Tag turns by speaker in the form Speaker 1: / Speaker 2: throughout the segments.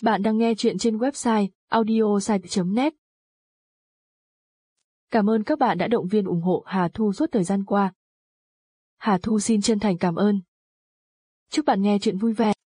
Speaker 1: Bạn đang nghe chuyện trên website audiosite.net. Cảm ơn các bạn đã động viên ủng hộ Hà Thu suốt thời gian qua. Hà Thu xin chân thành cảm ơn. Chúc bạn nghe chuyện vui vẻ.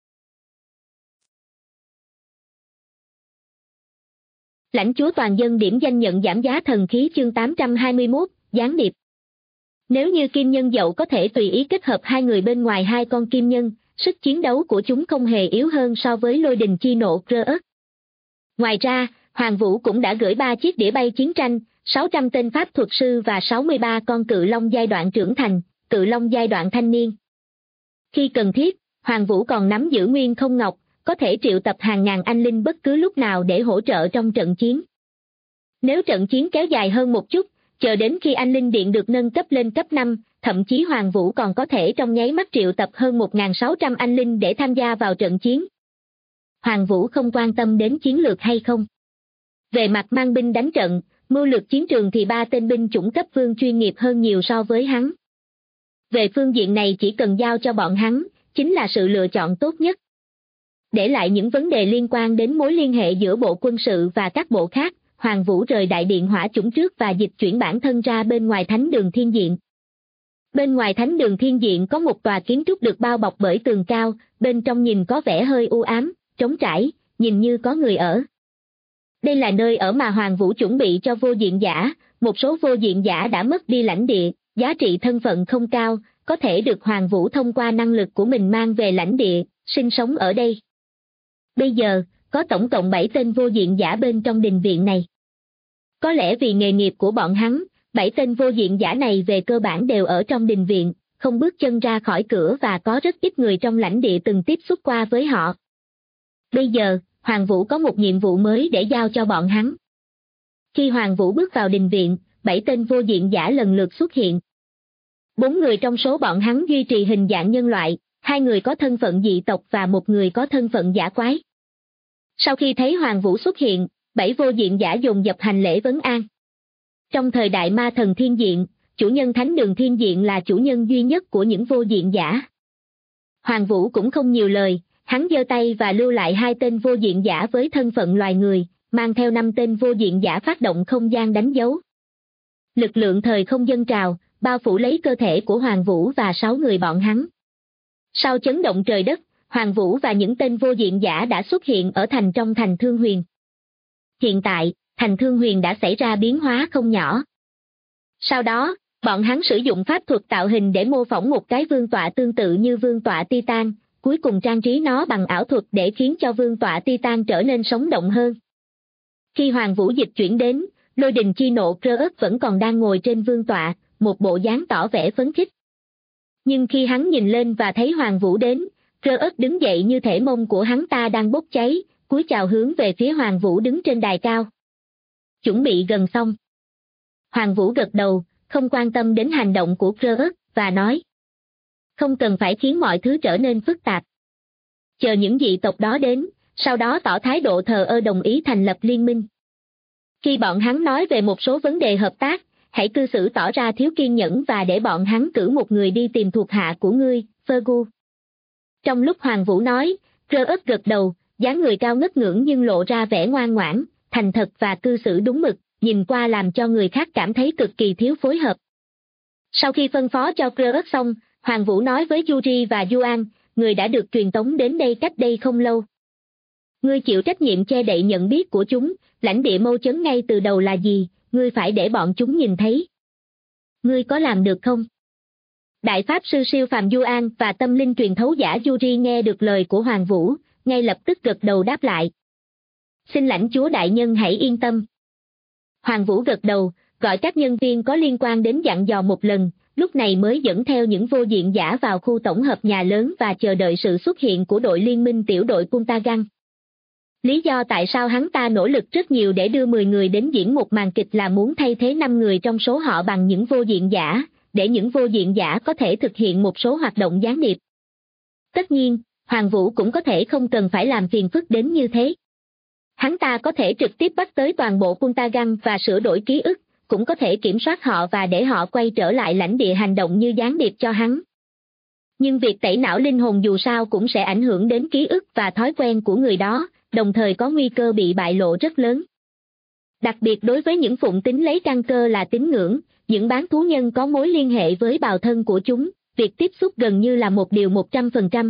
Speaker 2: Lãnh chúa toàn dân điểm danh nhận giảm giá thần khí chương 821, gián điệp. Nếu như kim nhân dậu có thể tùy ý kết hợp hai người bên ngoài hai con kim nhân, sức chiến đấu của chúng không hề yếu hơn so với lôi đình chi nộ Kreuth. Ngoài ra, Hoàng Vũ cũng đã gửi 3 chiếc đĩa bay chiến tranh, 600 tên pháp thuật sư và 63 con cự long giai đoạn trưởng thành, cự long giai đoạn thanh niên. Khi cần thiết, Hoàng Vũ còn nắm giữ nguyên không ngọc, có thể triệu tập hàng ngàn anh linh bất cứ lúc nào để hỗ trợ trong trận chiến. Nếu trận chiến kéo dài hơn một chút, chờ đến khi anh linh điện được nâng cấp lên cấp 5, thậm chí Hoàng Vũ còn có thể trong nháy mắt triệu tập hơn 1.600 anh linh để tham gia vào trận chiến. Hoàng Vũ không quan tâm đến chiến lược hay không. Về mặt mang binh đánh trận, mưu lược chiến trường thì 3 tên binh chủng cấp vương chuyên nghiệp hơn nhiều so với hắn. Về phương diện này chỉ cần giao cho bọn hắn, chính là sự lựa chọn tốt nhất. Để lại những vấn đề liên quan đến mối liên hệ giữa bộ quân sự và các bộ khác, Hoàng Vũ rời đại điện hỏa chủng trước và dịch chuyển bản thân ra bên ngoài thánh đường thiên diện. Bên ngoài thánh đường thiên diện có một tòa kiến trúc được bao bọc bởi tường cao, bên trong nhìn có vẻ hơi u ám, trống trải, nhìn như có người ở. Đây là nơi ở mà Hoàng Vũ chuẩn bị cho vô diện giả, một số vô diện giả đã mất đi lãnh địa, giá trị thân phận không cao, có thể được Hoàng Vũ thông qua năng lực của mình mang về lãnh địa, sinh sống ở đây. Bây giờ, có tổng cộng 7 tên vô diện giả bên trong đình viện này. Có lẽ vì nghề nghiệp của bọn hắn, 7 tên vô diện giả này về cơ bản đều ở trong đình viện, không bước chân ra khỏi cửa và có rất ít người trong lãnh địa từng tiếp xúc qua với họ. Bây giờ, Hoàng Vũ có một nhiệm vụ mới để giao cho bọn hắn. Khi Hoàng Vũ bước vào đình viện, 7 tên vô diện giả lần lượt xuất hiện. 4 người trong số bọn hắn duy trì hình dạng nhân loại, 2 người có thân phận dị tộc và 1 người có thân phận giả quái. Sau khi thấy Hoàng Vũ xuất hiện, 7 vô diện giả dồn dập hành lễ vấn an. Trong thời đại ma thần thiên diện, chủ nhân thánh đường thiên diện là chủ nhân duy nhất của những vô diện giả. Hoàng Vũ cũng không nhiều lời, hắn giơ tay và lưu lại 2 tên vô diện giả với thân phận loài người, mang theo 5 tên vô diện giả phát động không gian đánh dấu. Lực lượng thời không dâng trào, bao phủ lấy cơ thể của Hoàng Vũ và 6 người bọn hắn. Sau chấn động trời đất, Hoàng Vũ và những tên vô diện giả đã xuất hiện ở trong thành Thương Huyền. Hiện tại, thành Thương Huyền đã xảy ra biến hóa không nhỏ. Sau đó, bọn hắn sử dụng pháp thuật tạo hình để mô phỏng một cái vương tọa tương tự như vương tọa Titan, cuối cùng trang trí nó bằng ảo thuật để khiến cho vương tọa Titan trở nên sống động hơn. Khi Hoàng Vũ dịch chuyển đến, lôi đình chi nộ Kreuth vẫn còn đang ngồi trên vương tọa, một bộ dáng tỏ vẻ phấn khích. Nhưng khi hắn nhìn lên và thấy Hoàng Vũ đến, Kreuth đứng dậy như thể mông của hắn ta đang bốc cháy, cúi chào hướng về phía Hoàng Vũ đứng trên đài cao. Chuẩn bị gần xong. Hoàng Vũ gật đầu, không quan tâm đến hành động của Kreuth, và nói: không cần phải khiến mọi thứ trở nên phức tạp. Chờ những dị tộc đó đến, sau đó tỏ thái độ thờ ơ đồng ý thành lập liên minh. Khi bọn hắn nói về một số vấn đề hợp tác, hãy cư xử tỏ ra thiếu kiên nhẫn và để bọn hắn cử một người đi tìm thuộc hạ của ngươi, Fergus. Trong lúc Hoàng Vũ nói, Kreuth gật đầu, dáng người cao ngất ngưỡng nhưng lộ ra vẻ ngoan ngoãn, thành thật và cư xử đúng mực, nhìn qua làm cho người khác cảm thấy cực kỳ thiếu phối hợp. Sau khi phân phó cho Kreuth xong, Hoàng Vũ nói với Yuri và Yuan, người đã được truyền tống đến đây cách đây không lâu. Ngươi chịu trách nhiệm che đậy nhận biết của chúng, lãnh địa mâu chấn ngay từ đầu là gì, ngươi phải để bọn chúng nhìn thấy. Ngươi có làm được không? Đại pháp sư siêu phàm Yuan và tâm linh truyền thấu giả Yuri nghe được lời của Hoàng Vũ, ngay lập tức gật đầu đáp lại. Xin lãnh chúa đại nhân hãy yên tâm. Hoàng Vũ gật đầu, gọi các nhân viên có liên quan đến dặn dò một lần, lúc này mới dẫn theo những vô diện giả vào khu tổng hợp nhà lớn và chờ đợi sự xuất hiện của đội liên minh tiểu đội Puntagan. Lý do tại sao hắn ta nỗ lực rất nhiều để đưa 10 người đến diễn một màn kịch là muốn thay thế 5 người trong số họ bằng những vô diện giả, để những vô diện giả có thể thực hiện một số hoạt động gián điệp. Tất nhiên, Hoàng Vũ cũng có thể không cần phải làm phiền phức đến như thế. Hắn ta có thể trực tiếp bắt tới toàn bộ Puntagan và sửa đổi ký ức, cũng có thể kiểm soát họ và để họ quay trở lại lãnh địa hành động như gián điệp cho hắn. Nhưng việc tẩy não linh hồn dù sao cũng sẽ ảnh hưởng đến ký ức và thói quen của người đó, đồng thời có nguy cơ bị bại lộ rất lớn. Đặc biệt đối với những phụng tính lấy căn cơ là tín ngưỡng, những bán thú nhân có mối liên hệ với bào thân của chúng, việc tiếp xúc gần như là một điều 100%.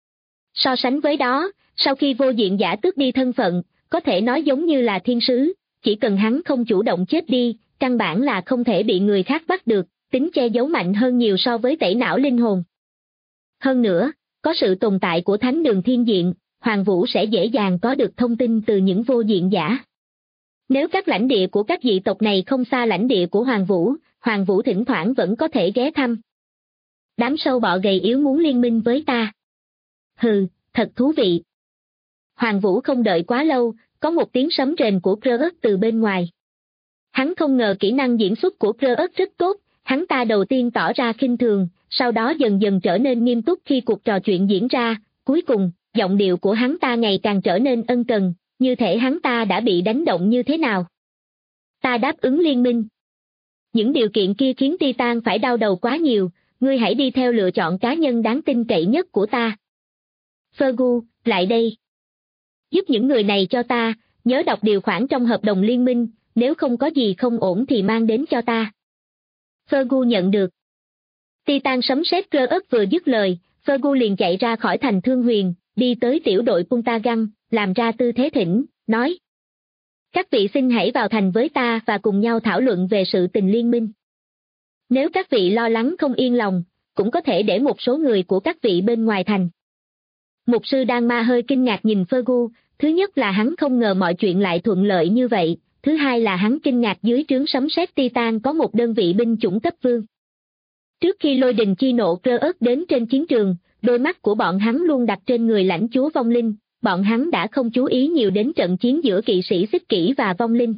Speaker 2: So sánh với đó, sau khi vô diện giả tước đi thân phận, có thể nói giống như là thiên sứ, chỉ cần hắn không chủ động chết đi, căn bản là không thể bị người khác bắt được, tính che giấu mạnh hơn nhiều so với tẩy não linh hồn. Hơn nữa, có sự tồn tại của thánh đường thiên diện, Hoàng Vũ sẽ dễ dàng có được thông tin từ những vô diện giả. Nếu các lãnh địa của các dị tộc này không xa lãnh địa của Hoàng Vũ thỉnh thoảng vẫn có thể ghé thăm. Đám sâu bọ gầy yếu muốn liên minh với ta. Hừ, thật thú vị. Hoàng Vũ không đợi quá lâu, có một tiếng sấm rền của Kreuth từ bên ngoài. Hắn không ngờ kỹ năng diễn xuất của Kreuth rất tốt, hắn ta đầu tiên tỏ ra khinh thường, sau đó dần dần trở nên nghiêm túc khi cuộc trò chuyện diễn ra, cuối cùng, giọng điệu của hắn ta ngày càng trở nên ân cần, như thể hắn ta đã bị đánh động như thế nào. Ta đáp ứng liên minh. Những điều kiện kia khiến Titan phải đau đầu quá nhiều, ngươi hãy đi theo lựa chọn cá nhân đáng tin cậy nhất của ta. Fergus, lại đây. Giúp những người này cho ta, nhớ đọc điều khoản trong hợp đồng liên minh, nếu không có gì không ổn thì mang đến cho ta. Fergus nhận được. Titan sấm sét Kreuth vừa dứt lời, Fergus liền chạy ra khỏi thành Thương Huyền, đi tới tiểu đội Puntagan, làm ra tư thế thỉnh, nói. Các vị xin hãy vào thành với ta và cùng nhau thảo luận về sự tình liên minh. Nếu các vị lo lắng không yên lòng, cũng có thể để một số người của các vị bên ngoài thành. Mục sư Đan Ma hơi kinh ngạc nhìn Fergus, thứ nhất là hắn không ngờ mọi chuyện lại thuận lợi như vậy, thứ hai là hắn kinh ngạc dưới trướng sấm sét Titan có một đơn vị binh chủng cấp vương. Trước khi lôi đình chi nộ Kreuth đến trên chiến trường, đôi mắt của bọn hắn luôn đặt trên người lãnh chúa vong linh, bọn hắn đã không chú ý nhiều đến trận chiến giữa kỵ sĩ xích kỷ và vong linh.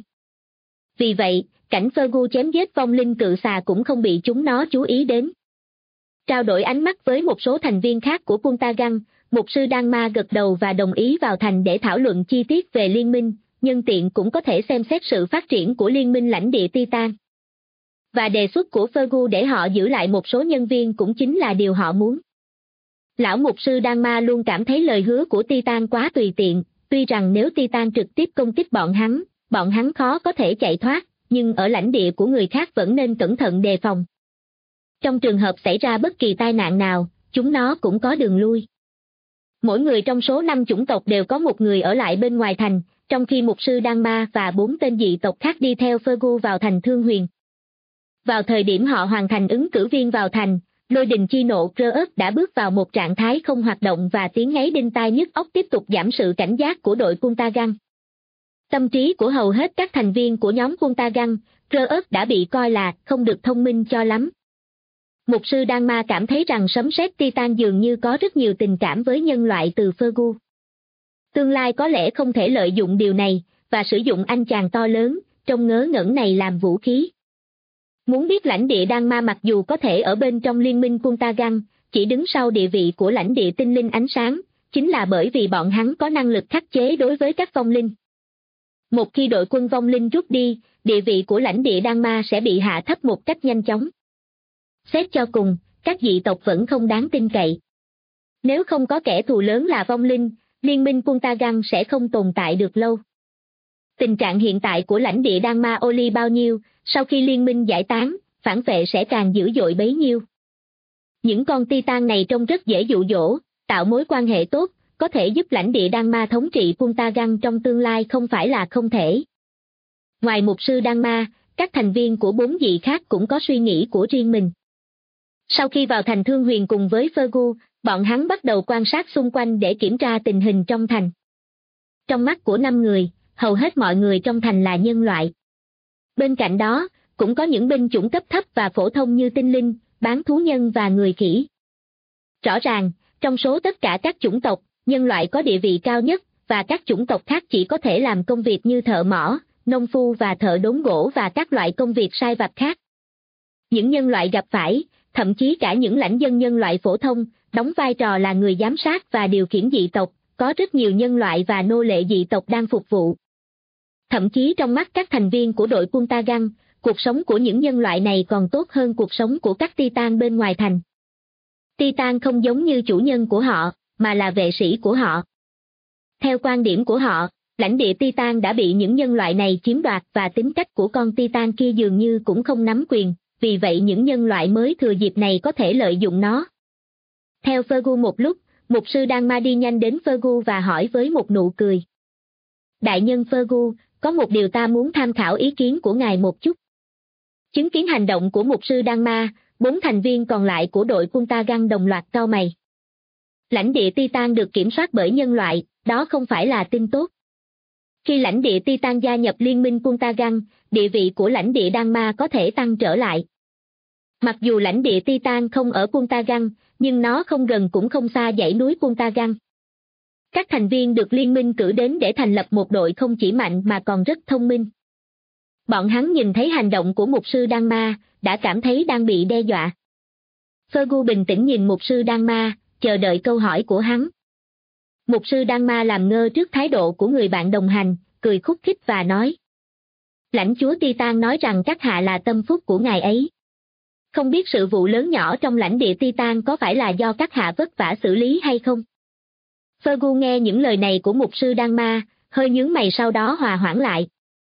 Speaker 2: Vì vậy, cảnh Fergus chém giết vong linh cự xà cũng không bị chúng nó chú ý đến. Trao đổi ánh mắt với một số thành viên khác của Puntagan, mục sư Đan Ma gật đầu và đồng ý vào thành để thảo luận chi tiết về liên minh, nhân tiện cũng có thể xem xét sự phát triển của liên minh lãnh địa Titan. Và đề xuất của Fergus để họ giữ lại một số nhân viên cũng chính là điều họ muốn. Lão mục sư Đan Ma luôn cảm thấy lời hứa của Titan quá tùy tiện, tuy rằng nếu Titan trực tiếp công kích bọn hắn khó có thể chạy thoát, nhưng ở lãnh địa của người khác vẫn nên cẩn thận đề phòng. Trong trường hợp xảy ra bất kỳ tai nạn nào, chúng nó cũng có đường lui. Mỗi người trong số 5 chủng tộc đều có một người ở lại bên ngoài thành, trong khi mục sư Đan Ma và 4 tên dị tộc khác đi theo Fergus vào thành Thương Huyền. Vào thời điểm họ hoàn thành ứng cử viên vào thành, lôi đình chi nộ Kreuth đã bước vào một trạng thái không hoạt động và tiếng ngáy đinh tai nhức óc tiếp tục giảm sự cảnh giác của đội Puntagan. Tâm trí của hầu hết các thành viên của nhóm Puntagan, Kreuth đã bị coi là không được thông minh cho lắm. Mục sư Đan Ma cảm thấy rằng sấm sét Titan dường như có rất nhiều tình cảm với nhân loại từ Fergus. Tương lai có lẽ không thể lợi dụng điều này, và sử dụng anh chàng to lớn, trông ngớ ngẩn này làm vũ khí. Muốn biết lãnh địa Đan Ma mặc dù có thể ở bên trong liên minh Puntagan, chỉ đứng sau địa vị của lãnh địa tinh linh ánh sáng, chính là bởi vì bọn hắn có năng lực khắc chế đối với các vong linh. Một khi đội quân vong linh rút đi, địa vị của lãnh địa Đan Ma sẽ bị hạ thấp một cách nhanh chóng. Xét cho cùng, các dị tộc vẫn không đáng tin cậy. Nếu không có kẻ thù lớn là vong linh, liên minh Puntagan sẽ không tồn tại được lâu. Tình trạng hiện tại của lãnh địa Đan Ma Oli bao nhiêu, sau khi liên minh giải tán, phản vệ sẽ càng dữ dội bấy nhiêu. Những con Titan này trông rất dễ dụ dỗ, tạo mối quan hệ tốt, có thể giúp lãnh địa Đan Ma thống trị Puntagan trong tương lai không phải là không thể. Ngoài mục sư Đan Ma, các thành viên của 4 dị khác cũng có suy nghĩ của riêng mình. Sau khi vào thành Thương Huyền cùng với Fergus, bọn hắn bắt đầu quan sát xung quanh để kiểm tra tình hình trong thành. Trong mắt của 5 người, hầu hết mọi người trong thành là nhân loại. Bên cạnh đó, cũng có những binh chủng cấp thấp và phổ thông như tinh linh, bán thú nhân và người khỉ. Rõ ràng, trong số tất cả các chủng tộc, nhân loại có địa vị cao nhất, và các chủng tộc khác chỉ có thể làm công việc như thợ mỏ, nông phu và thợ đốn gỗ và các loại công việc sai vặt khác. Những nhân loại gặp phải, thậm chí cả những lãnh dân nhân loại phổ thông, đóng vai trò là người giám sát và điều khiển dị tộc, có rất nhiều nhân loại và nô lệ dị tộc đang phục vụ. Thậm chí trong mắt các thành viên của đội Puntagan, cuộc sống của những nhân loại này còn tốt hơn cuộc sống của các Titan bên ngoài thành. Titan không giống như chủ nhân của họ, mà là vệ sĩ của họ. Theo quan điểm của họ, lãnh địa Titan đã bị những nhân loại này chiếm đoạt và tính cách của con Titan kia dường như cũng không nắm quyền, vì vậy những nhân loại mới thừa dịp này có thể lợi dụng nó. Theo Fergus một lúc, mục sư Dagmar đi nhanh đến Fergus và hỏi với một nụ cười. Đại nhân Fergus, có một điều ta muốn tham khảo ý kiến của ngài một chút. Chứng kiến hành động của mục sư Dagmar, 4 thành viên còn lại của đội Kuntagan đồng loạt cau mày. Lãnh địa Titan được kiểm soát bởi nhân loại, đó không phải là tin tốt. Khi lãnh địa Titan gia nhập liên minh Kuntagan, địa vị của lãnh địa Dagmar có thể tăng trở lại. Mặc dù lãnh địa Titan không ở Kuntagan, nhưng nó không gần cũng không xa dãy núi Kuntagan. Các thành viên được liên minh cử đến để thành lập một đội không chỉ mạnh mà còn rất thông minh. Bọn hắn nhìn thấy hành động của mục sư Dagmar, đã cảm thấy đang bị đe dọa. Fergus bình tĩnh nhìn mục sư Dagmar, chờ đợi câu hỏi của hắn. Mục sư Dagmar làm ngơ trước thái độ của người bạn đồng hành, cười khúc khích và nói. Lãnh chúa Titan nói rằng các hạ là tâm phúc của ngài ấy. Không biết sự vụ lớn nhỏ trong lãnh địa Titan có phải là do các hạ vất vả xử lý hay không? Fergus nghe những lời này của mục sư Dagmar, hơi nhướng mày sau đó hòa hoãn lại.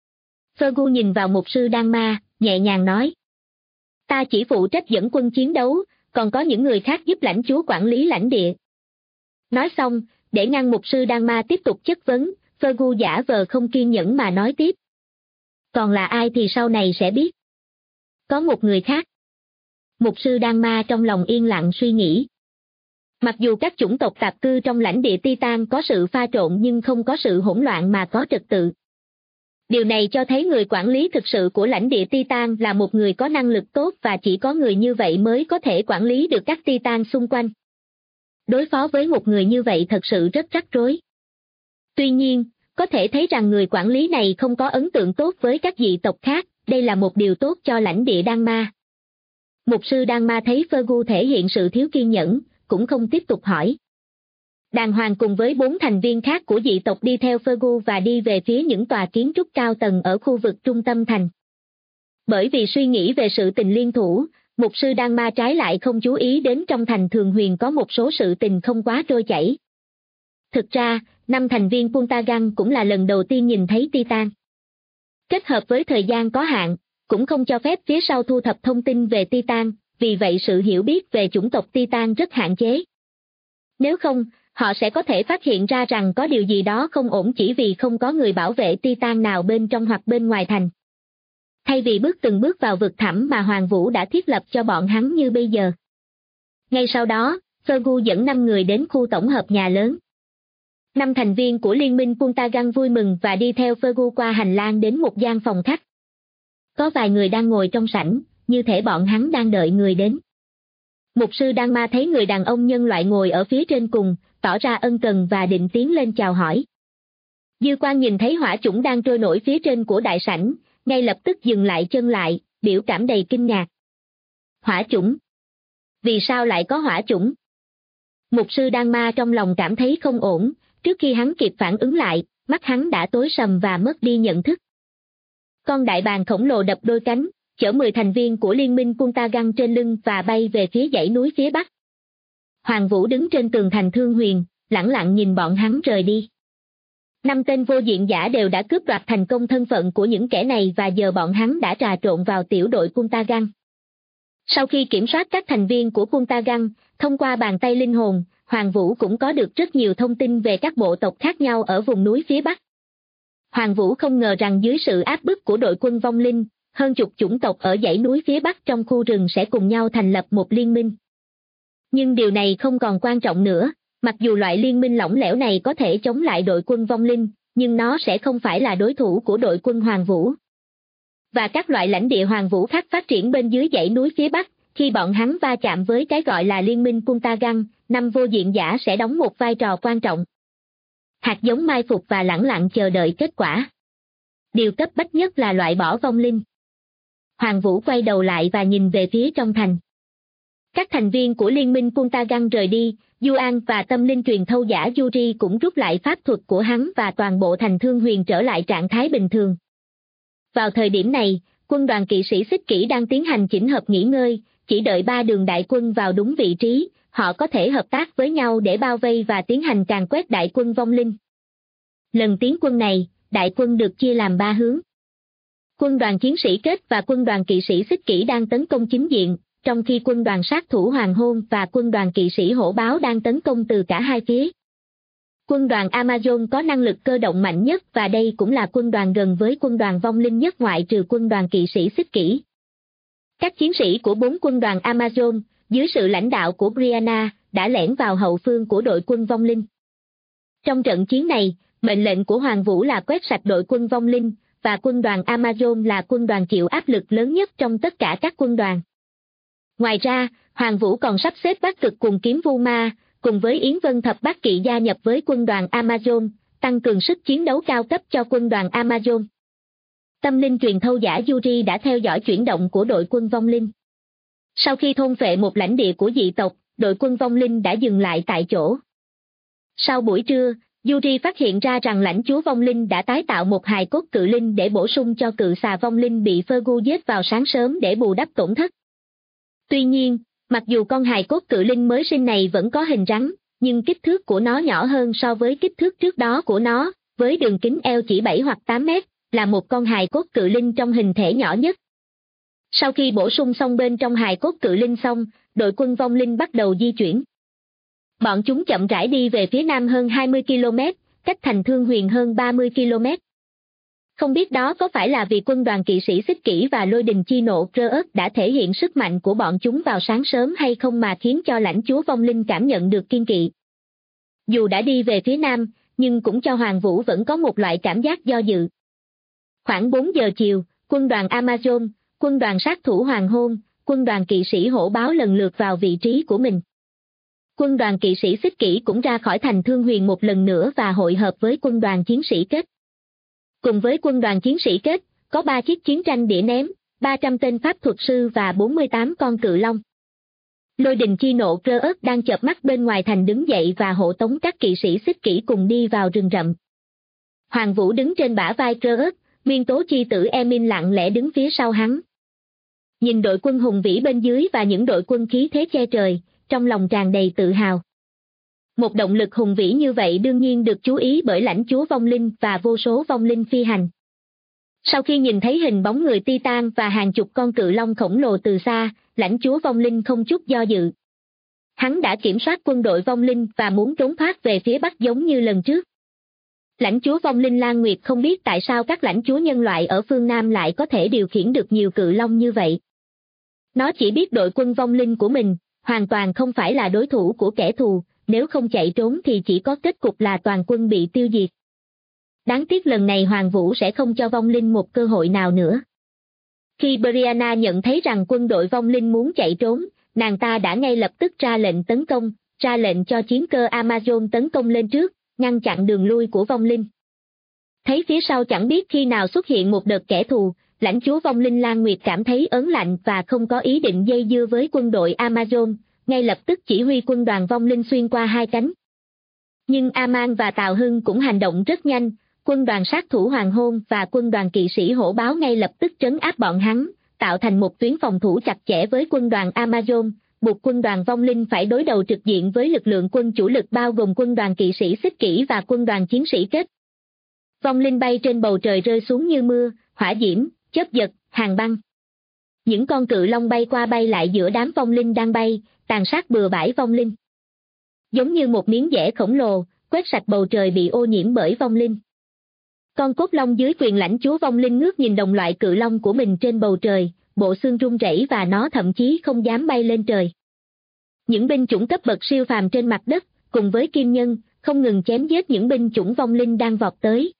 Speaker 2: Fergus nhìn vào mục sư Dagmar, nhẹ nhàng nói. Ta chỉ phụ trách dẫn quân chiến đấu, còn có những người khác giúp lãnh chúa quản lý lãnh địa. Nói xong, để ngăn mục sư Dagmar tiếp tục chất vấn, Fergus giả vờ không kiên nhẫn mà nói tiếp. Còn là ai thì sau này sẽ biết. Có một người khác. Mục sư Dagmar trong lòng yên lặng suy nghĩ. Mặc dù các chủng tộc tạp cư trong lãnh địa Titan có sự pha trộn nhưng không có sự hỗn loạn mà có trật tự. Điều này cho thấy người quản lý thực sự của lãnh địa Titan là một người có năng lực tốt và chỉ có người như vậy mới có thể quản lý được các Titan xung quanh. Đối phó với một người như vậy thật sự rất rắc rối. Tuy nhiên, có thể thấy rằng người quản lý này không có ấn tượng tốt với các dị tộc khác, đây là một điều tốt cho lãnh địa Dagmar. Mục sư Dagmar thấy Fergus thể hiện sự thiếu kiên nhẫn, cũng không tiếp tục hỏi. Đàng hoàng cùng với 4 thành viên khác của dị tộc đi theo Fergus và đi về phía những tòa kiến trúc cao tầng ở khu vực trung tâm thành. Bởi vì suy nghĩ về sự tình liên thủ, mục sư Dagmar trái lại không chú ý đến trong thành Thường Huyền có một số sự tình không quá trôi chảy. Thực ra, 5 thành viên Kuntagan cũng là lần đầu tiên nhìn thấy Titan. Kết hợp với thời gian có hạn, cũng không cho phép phía sau thu thập thông tin về Titan, vì vậy sự hiểu biết về chủng tộc Titan rất hạn chế. Nếu không, họ sẽ có thể phát hiện ra rằng có điều gì đó không ổn chỉ vì không có người bảo vệ Titan nào bên trong hoặc bên ngoài thành. Thay vì từng bước vào vực thẳm mà Hoàng Vũ đã thiết lập cho bọn hắn như bây giờ. Ngay sau đó, Fergus dẫn 5 người đến khu tổng hợp nhà lớn. 5 thành viên của liên minh Kuntagan vui mừng và đi theo Fergus qua hành lang đến một gian phòng khách. Có vài người đang ngồi trong sảnh, như thể bọn hắn đang đợi người đến. Mục sư Dagmar thấy người đàn ông nhân loại ngồi ở phía trên cùng, tỏ ra ân cần và định tiến lên chào hỏi. Dư Quan nhìn thấy hỏa chủng đang trôi nổi phía trên của đại sảnh, ngay lập tức dừng lại chân lại, biểu cảm đầy kinh ngạc. Hỏa chủng? Vì sao lại có hỏa chủng? Mục sư Dagmar trong lòng cảm thấy không ổn, trước khi hắn kịp phản ứng lại, mắt hắn đã tối sầm và mất đi nhận thức. Con đại bàng khổng lồ đập đôi cánh, chở 10 thành viên của liên minh Kuntagan trên lưng và bay về phía dãy núi phía bắc. Hoàng Vũ đứng trên tường thành Thương Huyền, lẳng lặng nhìn bọn hắn rời đi. 5 tên vô diện giả đều đã cướp đoạt thành công thân phận của những kẻ này và giờ bọn hắn đã trà trộn vào tiểu đội Kuntagan. Sau khi kiểm soát các thành viên của Kuntagan, thông qua bàn tay linh hồn, Hoàng Vũ cũng có được rất nhiều thông tin về các bộ tộc khác nhau ở vùng núi phía bắc. Hoàng Vũ không ngờ rằng dưới sự áp bức của đội quân vong linh, hơn chục chủng tộc ở dãy núi phía bắc trong khu rừng sẽ cùng nhau thành lập một liên minh. Nhưng điều này không còn quan trọng nữa, mặc dù loại liên minh lỏng lẻo này có thể chống lại đội quân vong linh, nhưng nó sẽ không phải là đối thủ của đội quân Hoàng Vũ. Và các loại lãnh địa Hoàng Vũ khác phát triển bên dưới dãy núi phía bắc, khi bọn hắn va chạm với cái gọi là liên minh Kuntagan, 5 vô diện giả sẽ đóng một vai trò quan trọng. Hạt giống mai phục và lẳng lặng chờ đợi kết quả. Điều cấp bách nhất là loại bỏ vong linh. Hoàng Vũ quay đầu lại và nhìn về phía trong thành. Các thành viên của liên minh Kuntagan rời đi, Yuan và tâm linh truyền thâu giả Yuri cũng rút lại pháp thuật của hắn và toàn bộ thành Thương Huyền trở lại trạng thái bình thường. Vào thời điểm này, quân đoàn kỵ sĩ Xích Kỷ đang tiến hành chỉnh hợp nghỉ ngơi, chỉ đợi 3 đường đại quân vào đúng vị trí, họ có thể hợp tác với nhau để bao vây và tiến hành càn quét đại quân vong linh. Lần tiến quân này, đại quân được chia làm 3 hướng. Quân đoàn chiến sĩ kết và quân đoàn kỵ sĩ xích kỷ đang tấn công chính diện, trong khi quân đoàn sát thủ hoàng hôn và quân đoàn kỵ sĩ hổ báo đang tấn công từ cả hai phía. Quân đoàn Amazon có năng lực cơ động mạnh nhất và đây cũng là quân đoàn gần với quân đoàn vong linh nhất ngoại trừ quân đoàn kỵ sĩ xích kỷ. Các chiến sĩ của 4 quân đoàn Amazon, dưới sự lãnh đạo của Brianna, đã lẻn vào hậu phương của đội quân vong linh. Trong trận chiến này, mệnh lệnh của Hoàng Vũ là quét sạch đội quân vong linh, và quân đoàn Amazon là quân đoàn chịu áp lực lớn nhất trong tất cả các quân đoàn. Ngoài ra, Hoàng Vũ còn sắp xếp Bắc Cực cùng Kiếm Vu Ma, cùng với Yến Vân Thập Bát Kỵ gia nhập với quân đoàn Amazon, tăng cường sức chiến đấu cao cấp cho quân đoàn Amazon. Tâm linh truyền thâu giả Yuri đã theo dõi chuyển động của đội quân vong linh. Sau khi thôn phệ một lãnh địa của dị tộc, đội quân vong linh đã dừng lại tại chỗ. Sau buổi trưa, Yuri phát hiện ra rằng lãnh chúa vong linh đã tái tạo một hài cốt cự linh để bổ sung cho cự xà vong linh bị Fergus giết vào sáng sớm để bù đắp tổn thất. Tuy nhiên, mặc dù con hài cốt cự linh mới sinh này vẫn có hình rắn, nhưng kích thước của nó nhỏ hơn so với kích thước trước đó của nó, với đường kính eo chỉ 7 hoặc 8 mét, là một con hài cốt cự linh trong hình thể nhỏ nhất. Sau khi bổ sung xong bên trong hài cốt cự linh xong, đội quân vong linh bắt đầu di chuyển. Bọn chúng chậm rãi đi về phía nam hơn 20 km, cách thành Thương Huyền hơn 30 km. Không biết đó có phải là vì quân đoàn kỵ sĩ xích kỷ và lôi đình chi nộ Kreuth đã thể hiện sức mạnh của bọn chúng vào sáng sớm hay không mà khiến cho lãnh chúa vong linh cảm nhận được kiên kỵ. Dù đã đi về phía nam, nhưng cũng cho Hoàng Vũ vẫn có một loại cảm giác do dự. Khoảng 4 giờ chiều, quân đoàn Amazon, quân đoàn sát thủ hoàng hôn, quân đoàn kỵ sĩ hổ báo lần lượt vào vị trí của mình. Quân đoàn kỵ sĩ xích kỷ cũng ra khỏi thành Thương Huyền một lần nữa và hội hợp với quân đoàn chiến sĩ kết. Cùng với quân đoàn chiến sĩ kết, có 3 chiếc chiến tranh đĩa ném, 300 tên pháp thuật sư và 48 con cự long. Lôi đình chi nộ Kreuth đang chợp mắt bên ngoài thành đứng dậy và hộ tống các kỵ sĩ xích kỷ cùng đi vào rừng rậm. Hoàng Vũ đứng trên bả vai Kreuth, nguyên tố chi tử Emin lặng lẽ đứng phía sau hắn. Nhìn đội quân hùng vĩ bên dưới và những đội quân khí thế che trời, trong lòng tràn đầy tự hào. Một động lực hùng vĩ như vậy đương nhiên được chú ý bởi lãnh chúa vong linh và vô số vong linh phi hành. Sau khi nhìn thấy hình bóng người Titan và hàng chục con cự long khổng lồ từ xa, lãnh chúa vong linh không chút do dự. Hắn đã kiểm soát quân đội vong linh và muốn trốn thoát về phía bắc giống như lần trước. Lãnh chúa vong linh Lan Nguyệt không biết tại sao các lãnh chúa nhân loại ở phương Nam lại có thể điều khiển được nhiều cự long như vậy. Nó chỉ biết đội quân vong linh của mình, hoàn toàn không phải là đối thủ của kẻ thù, nếu không chạy trốn thì chỉ có kết cục là toàn quân bị tiêu diệt. Đáng tiếc lần này Hoàng Vũ sẽ không cho vong linh một cơ hội nào nữa. Khi Brianna nhận thấy rằng quân đội vong linh muốn chạy trốn, nàng ta đã ngay lập tức ra lệnh tấn công, ra lệnh cho chiến cơ Amazon tấn công lên trước, ngăn chặn đường lui của vong linh. Thấy phía sau chẳng biết khi nào xuất hiện một đợt kẻ thù, lãnh chúa vong linh Lan Nguyệt cảm thấy ớn lạnh và không có ý định dây dưa với quân đội Amazon, ngay lập tức chỉ huy quân đoàn vong linh xuyên qua hai cánh. Nhưng Aman và Tào Hưng cũng hành động rất nhanh, quân đoàn sát thủ hoàng hôn và quân đoàn kỵ sĩ hổ báo ngay lập tức trấn áp bọn hắn, tạo thành một tuyến phòng thủ chặt chẽ với quân đoàn Amazon, buộc quân đoàn vong linh phải đối đầu trực diện với lực lượng quân chủ lực bao gồm quân đoàn kỵ sĩ xích kỷ và quân đoàn chiến sĩ kết. Vong linh bay trên bầu trời rơi xuống như mưa, hỏa diễm, chớp giật, hàng băng. Những con cự long bay qua bay lại giữa đám vong linh đang bay, tàn sát bừa bãi vong linh. Giống như một miếng dẻ khổng lồ, quét sạch bầu trời bị ô nhiễm bởi vong linh. Con cốt long dưới quyền lãnh chúa vong linh ngước nhìn đồng loại cự long của mình trên bầu trời, bộ xương run rẩy và nó thậm chí không dám bay lên trời. Những binh chủng cấp bậc siêu phàm trên mặt đất, cùng với kim nhân, không ngừng chém giết những binh chủng vong linh đang vọt tới.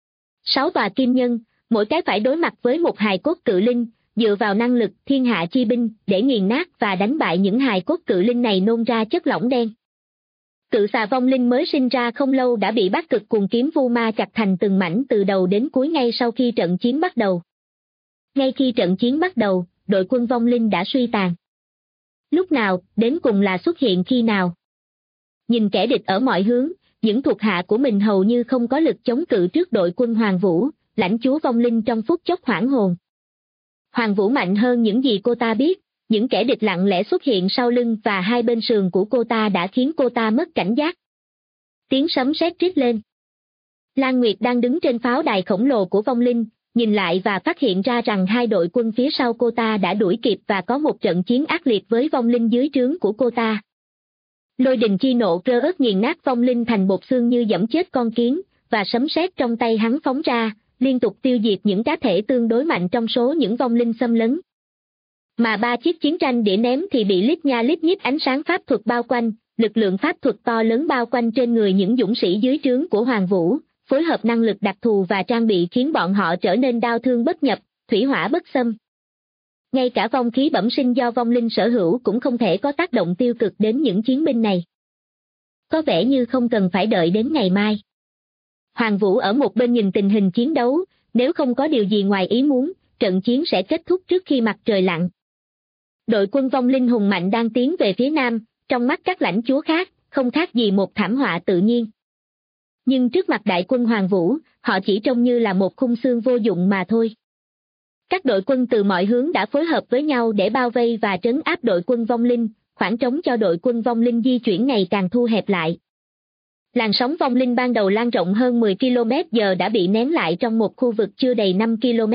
Speaker 2: 6 tòa kim nhân, mỗi cái phải đối mặt với một hài cốt cự linh, dựa vào năng lực thiên hạ chi binh để nghiền nát và đánh bại những hài cốt cự linh này nôn ra chất lỏng đen. Cự xà vong linh mới sinh ra không lâu đã bị Bắc Cực cùng Kiếm Vu Ma chặt thành từng mảnh từ đầu đến cuối ngay sau khi trận chiến bắt đầu. Ngay khi trận chiến bắt đầu, đội quân vong linh đã suy tàn. Lúc nào, đến cùng là xuất hiện khi nào? Nhìn kẻ địch ở mọi hướng, những thuộc hạ của mình hầu như không có lực chống cự trước đội quân Hoàng Vũ, lãnh chúa vong linh trong phút chốc hoảng hồn. Hoàng Vũ mạnh hơn những gì cô ta biết, những kẻ địch lặng lẽ xuất hiện sau lưng và hai bên sườn của cô ta đã khiến cô ta mất cảnh giác. Tiếng sấm sét rít lên. Lan Nguyệt đang đứng trên pháo đài khổng lồ của vong linh, nhìn lại và phát hiện ra rằng hai đội quân phía sau cô ta đã đuổi kịp và có một trận chiến ác liệt với vong linh dưới trướng của cô ta. Lôi đình chi nộ rơ ớt nghiền nát vong linh thành bột xương như giẫm chết con kiến, và sấm sét trong tay hắn phóng ra, liên tục tiêu diệt những cá thể tương đối mạnh trong số những vong linh xâm lấn. Mà 3 chiếc chiến tranh đĩa ném thì bị lít nha lít nhít ánh sáng pháp thuật bao quanh, lực lượng pháp thuật to lớn bao quanh trên người những dũng sĩ dưới trướng của Hoàng Vũ, phối hợp năng lực đặc thù và trang bị khiến bọn họ trở nên đao thương bất nhập, thủy hỏa bất xâm. Ngay cả vong khí bẩm sinh do vong linh sở hữu cũng không thể có tác động tiêu cực đến những chiến binh này. Có vẻ như không cần phải đợi đến ngày mai. Hoàng Vũ ở một bên nhìn tình hình chiến đấu, nếu không có điều gì ngoài ý muốn, trận chiến sẽ kết thúc trước khi mặt trời lặn. Đội quân vong linh hùng mạnh đang tiến về phía nam, trong mắt các lãnh chúa khác, không khác gì một thảm họa tự nhiên. Nhưng trước mặt đại quân Hoàng Vũ, họ chỉ trông như là một khung xương vô dụng mà thôi. Các đội quân từ mọi hướng đã phối hợp với nhau để bao vây và trấn áp đội quân vong linh, khoảng trống cho đội quân vong linh di chuyển ngày càng thu hẹp lại. Làn sóng vong linh ban đầu lan rộng hơn 10 km giờ đã bị nén lại trong một khu vực chưa đầy 5 km.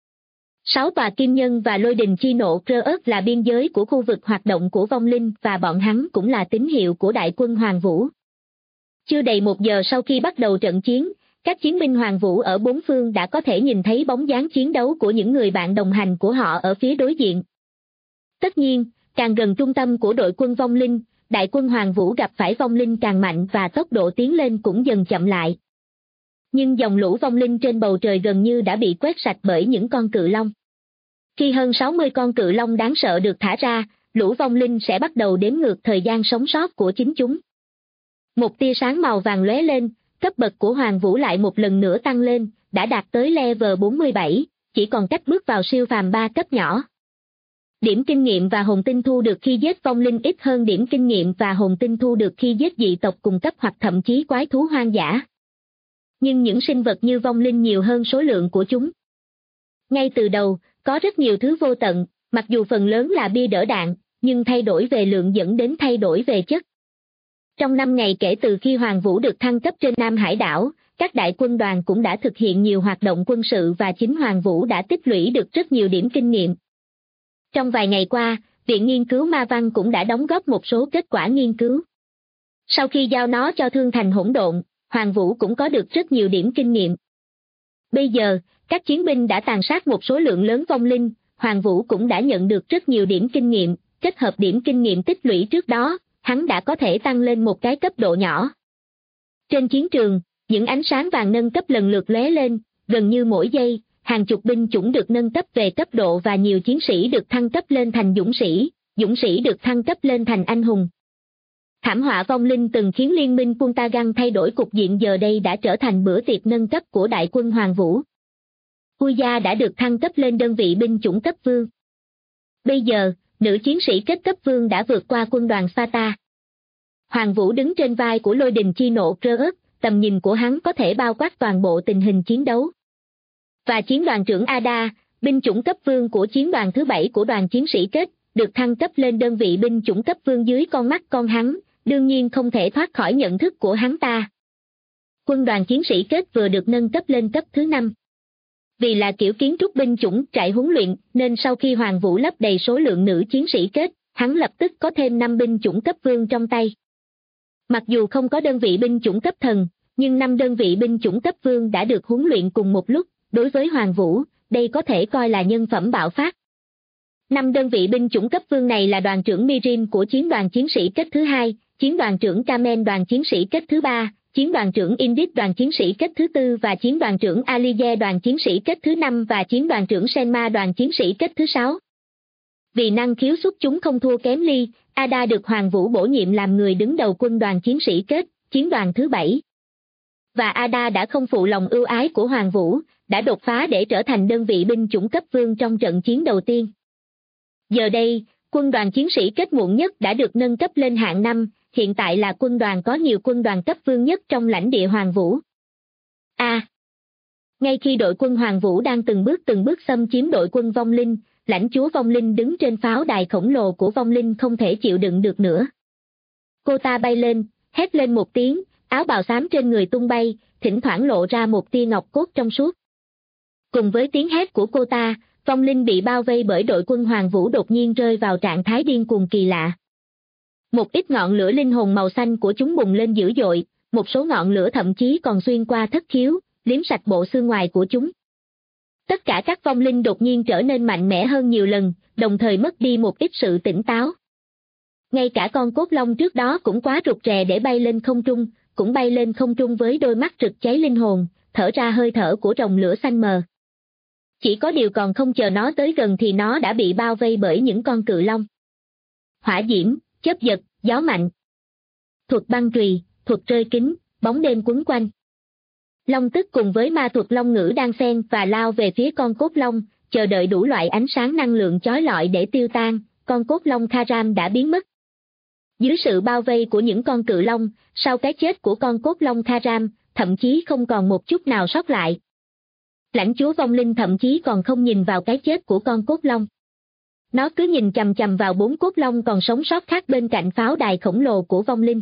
Speaker 2: 6 tòa kim nhân và lôi đình chi nộ rơ ớt là biên giới của khu vực hoạt động của vong linh và bọn hắn cũng là tín hiệu của đại quân Hoàng Vũ. Chưa đầy 1 giờ sau khi bắt đầu trận chiến, các chiến binh Hoàng Vũ ở bốn phương đã có thể nhìn thấy bóng dáng chiến đấu của những người bạn đồng hành của họ ở phía đối diện. Tất nhiên, càng gần trung tâm của đội quân vong linh, đại quân Hoàng Vũ gặp phải vong linh càng mạnh và tốc độ tiến lên cũng dần chậm lại. Nhưng dòng lũ vong linh trên bầu trời gần như đã bị quét sạch bởi những con cự long. Khi hơn 60 con cự long đáng sợ được thả ra, lũ vong linh sẽ bắt đầu đếm ngược thời gian sống sót của chính chúng. Một tia sáng màu vàng lóe lên, cấp bậc của Hoàng Vũ lại một lần nữa tăng lên, đã đạt tới level 47, chỉ còn cách bước vào siêu phàm 3 cấp nhỏ. Điểm kinh nghiệm và hồn tinh thu được khi giết vong linh ít hơn điểm kinh nghiệm và hồn tinh thu được khi giết dị tộc cùng cấp hoặc thậm chí quái thú hoang dã. Nhưng những sinh vật như vong linh nhiều hơn số lượng của chúng. Ngay từ đầu, có rất nhiều thứ vô tận, mặc dù phần lớn là bia đỡ đạn, nhưng thay đổi về lượng dẫn đến thay đổi về chất. Trong 5 ngày kể từ khi Hoàng Vũ được thăng cấp trên Nam Hải đảo, các đại quân đoàn cũng đã thực hiện nhiều hoạt động quân sự và chính Hoàng Vũ đã tích lũy được rất nhiều điểm kinh nghiệm. Trong vài ngày qua, Viện Nghiên cứu Ma Văn cũng đã đóng góp một số kết quả nghiên cứu. Sau khi giao nó cho Thương Thành Hỗn Độn, Hoàng Vũ cũng có được rất nhiều điểm kinh nghiệm. Bây giờ, các chiến binh đã tàn sát một số lượng lớn vong linh, Hoàng Vũ cũng đã nhận được rất nhiều điểm kinh nghiệm, kết hợp điểm kinh nghiệm tích lũy trước đó, hắn đã có thể tăng lên một cái cấp độ nhỏ. Trên chiến trường, những ánh sáng vàng nâng cấp lần lượt lóe lên, gần như mỗi giây, hàng chục binh chủng được nâng cấp về cấp độ và nhiều chiến sĩ được thăng cấp lên thành dũng sĩ được thăng cấp lên thành anh hùng. Thảm họa vong linh từng khiến liên minh Puntagan thay đổi cục diện giờ đây đã trở thành bữa tiệc nâng cấp của đại quân Hoàng Vũ. Uya đã được thăng cấp lên đơn vị binh chủng cấp vương. Bây giờ, nữ chiến sĩ kết cấp vương đã vượt qua quân đoàn Sparta. Hoàng Vũ đứng trên vai của lôi đình chi nộ rơ ớt, tầm nhìn của hắn có thể bao quát toàn bộ tình hình chiến đấu. Và chiến đoàn trưởng Ada, binh chủng cấp vương của chiến đoàn thứ 7 của đoàn chiến sĩ kết, được thăng cấp lên đơn vị binh chủng cấp vương dưới con mắt con hắn, đương nhiên không thể thoát khỏi nhận thức của hắn ta. Quân đoàn chiến sĩ kết vừa được nâng cấp lên cấp thứ 5. Vì là kiểu kiến trúc binh chủng trại huấn luyện, nên sau khi Hoàng Vũ lấp đầy số lượng nữ chiến sĩ kết, hắn lập tức có thêm 5 binh chủng cấp vương trong tay. Mặc dù không có đơn vị binh chủng cấp thần, nhưng 5 đơn vị binh chủng cấp vương đã được huấn luyện cùng một lúc, đối với Hoàng Vũ, đây có thể coi là nhân phẩm bạo phát. 5 đơn vị binh chủng cấp vương này là đoàn trưởng Mirin của chiến đoàn chiến sĩ kết thứ 2, chiến đoàn trưởng Kamen đoàn chiến sĩ kết thứ 3, chiến đoàn trưởng Indit đoàn chiến sĩ kết thứ 4 và chiến đoàn trưởng Alize đoàn chiến sĩ kết thứ 5 và chiến đoàn trưởng Senma đoàn chiến sĩ kết thứ 6. Vì năng khiếu xuất chúng không thua kém Ly, Ada được Hoàng Vũ bổ nhiệm làm người đứng đầu quân đoàn chiến sĩ kết, chiến đoàn thứ 7. Và Ada đã không phụ lòng ưu ái của Hoàng Vũ, đã đột phá để trở thành đơn vị binh chủng cấp vương trong trận chiến đầu tiên. Giờ đây, quân đoàn chiến sĩ kết muộn nhất đã được nâng cấp lên hạng 5, hiện tại là quân đoàn có nhiều quân đoàn cấp vương nhất trong lãnh địa Hoàng Vũ. Ngay khi đội quân Hoàng Vũ đang từng bước xâm chiếm đội quân vong linh, lãnh chúa vong linh đứng trên pháo đài khổng lồ của vong linh không thể chịu đựng được nữa. Cô ta bay lên, hét lên một tiếng, áo bào xám trên người tung bay, thỉnh thoảng lộ ra một tia ngọc cốt trong suốt. Cùng với tiếng hét của cô ta, vong linh bị bao vây bởi đội quân Hoàng Vũ đột nhiên rơi vào trạng thái điên cuồng kỳ lạ. Một ít ngọn lửa linh hồn màu xanh của chúng bùng lên dữ dội, một số ngọn lửa thậm chí còn xuyên qua thất khiếu, liếm sạch bộ xương ngoài của chúng. Tất cả các vong linh đột nhiên trở nên mạnh mẽ hơn nhiều lần, đồng thời mất đi một ít sự tỉnh táo. Ngay cả con cốt long trước đó cũng quá rụt rè để bay lên không trung, cũng bay lên không trung với đôi mắt rực cháy linh hồn, thở ra hơi thở của rồng lửa xanh mờ. Chỉ có điều còn không chờ nó tới gần thì nó đã bị bao vây bởi những con cự long. Hỏa diễm, chớp giật, gió mạnh. Thuật băng chùy, thuật rơi kính, bóng đêm quấn quanh. Long tức cùng với ma thuật long ngữ đang xen và lao về phía con cốt long, chờ đợi đủ loại ánh sáng năng lượng chói lọi để tiêu tan, con cốt long Kharam đã biến mất. Dưới sự bao vây của những con cự long, sau cái chết của con cốt long Kharam, thậm chí không còn một chút nào sót lại. Lãnh chúa vong linh thậm chí còn không nhìn vào cái chết của con cốt long. Nó cứ nhìn chằm chằm vào 4 cốt long còn sống sót khác bên cạnh pháo đài khổng lồ của vong linh.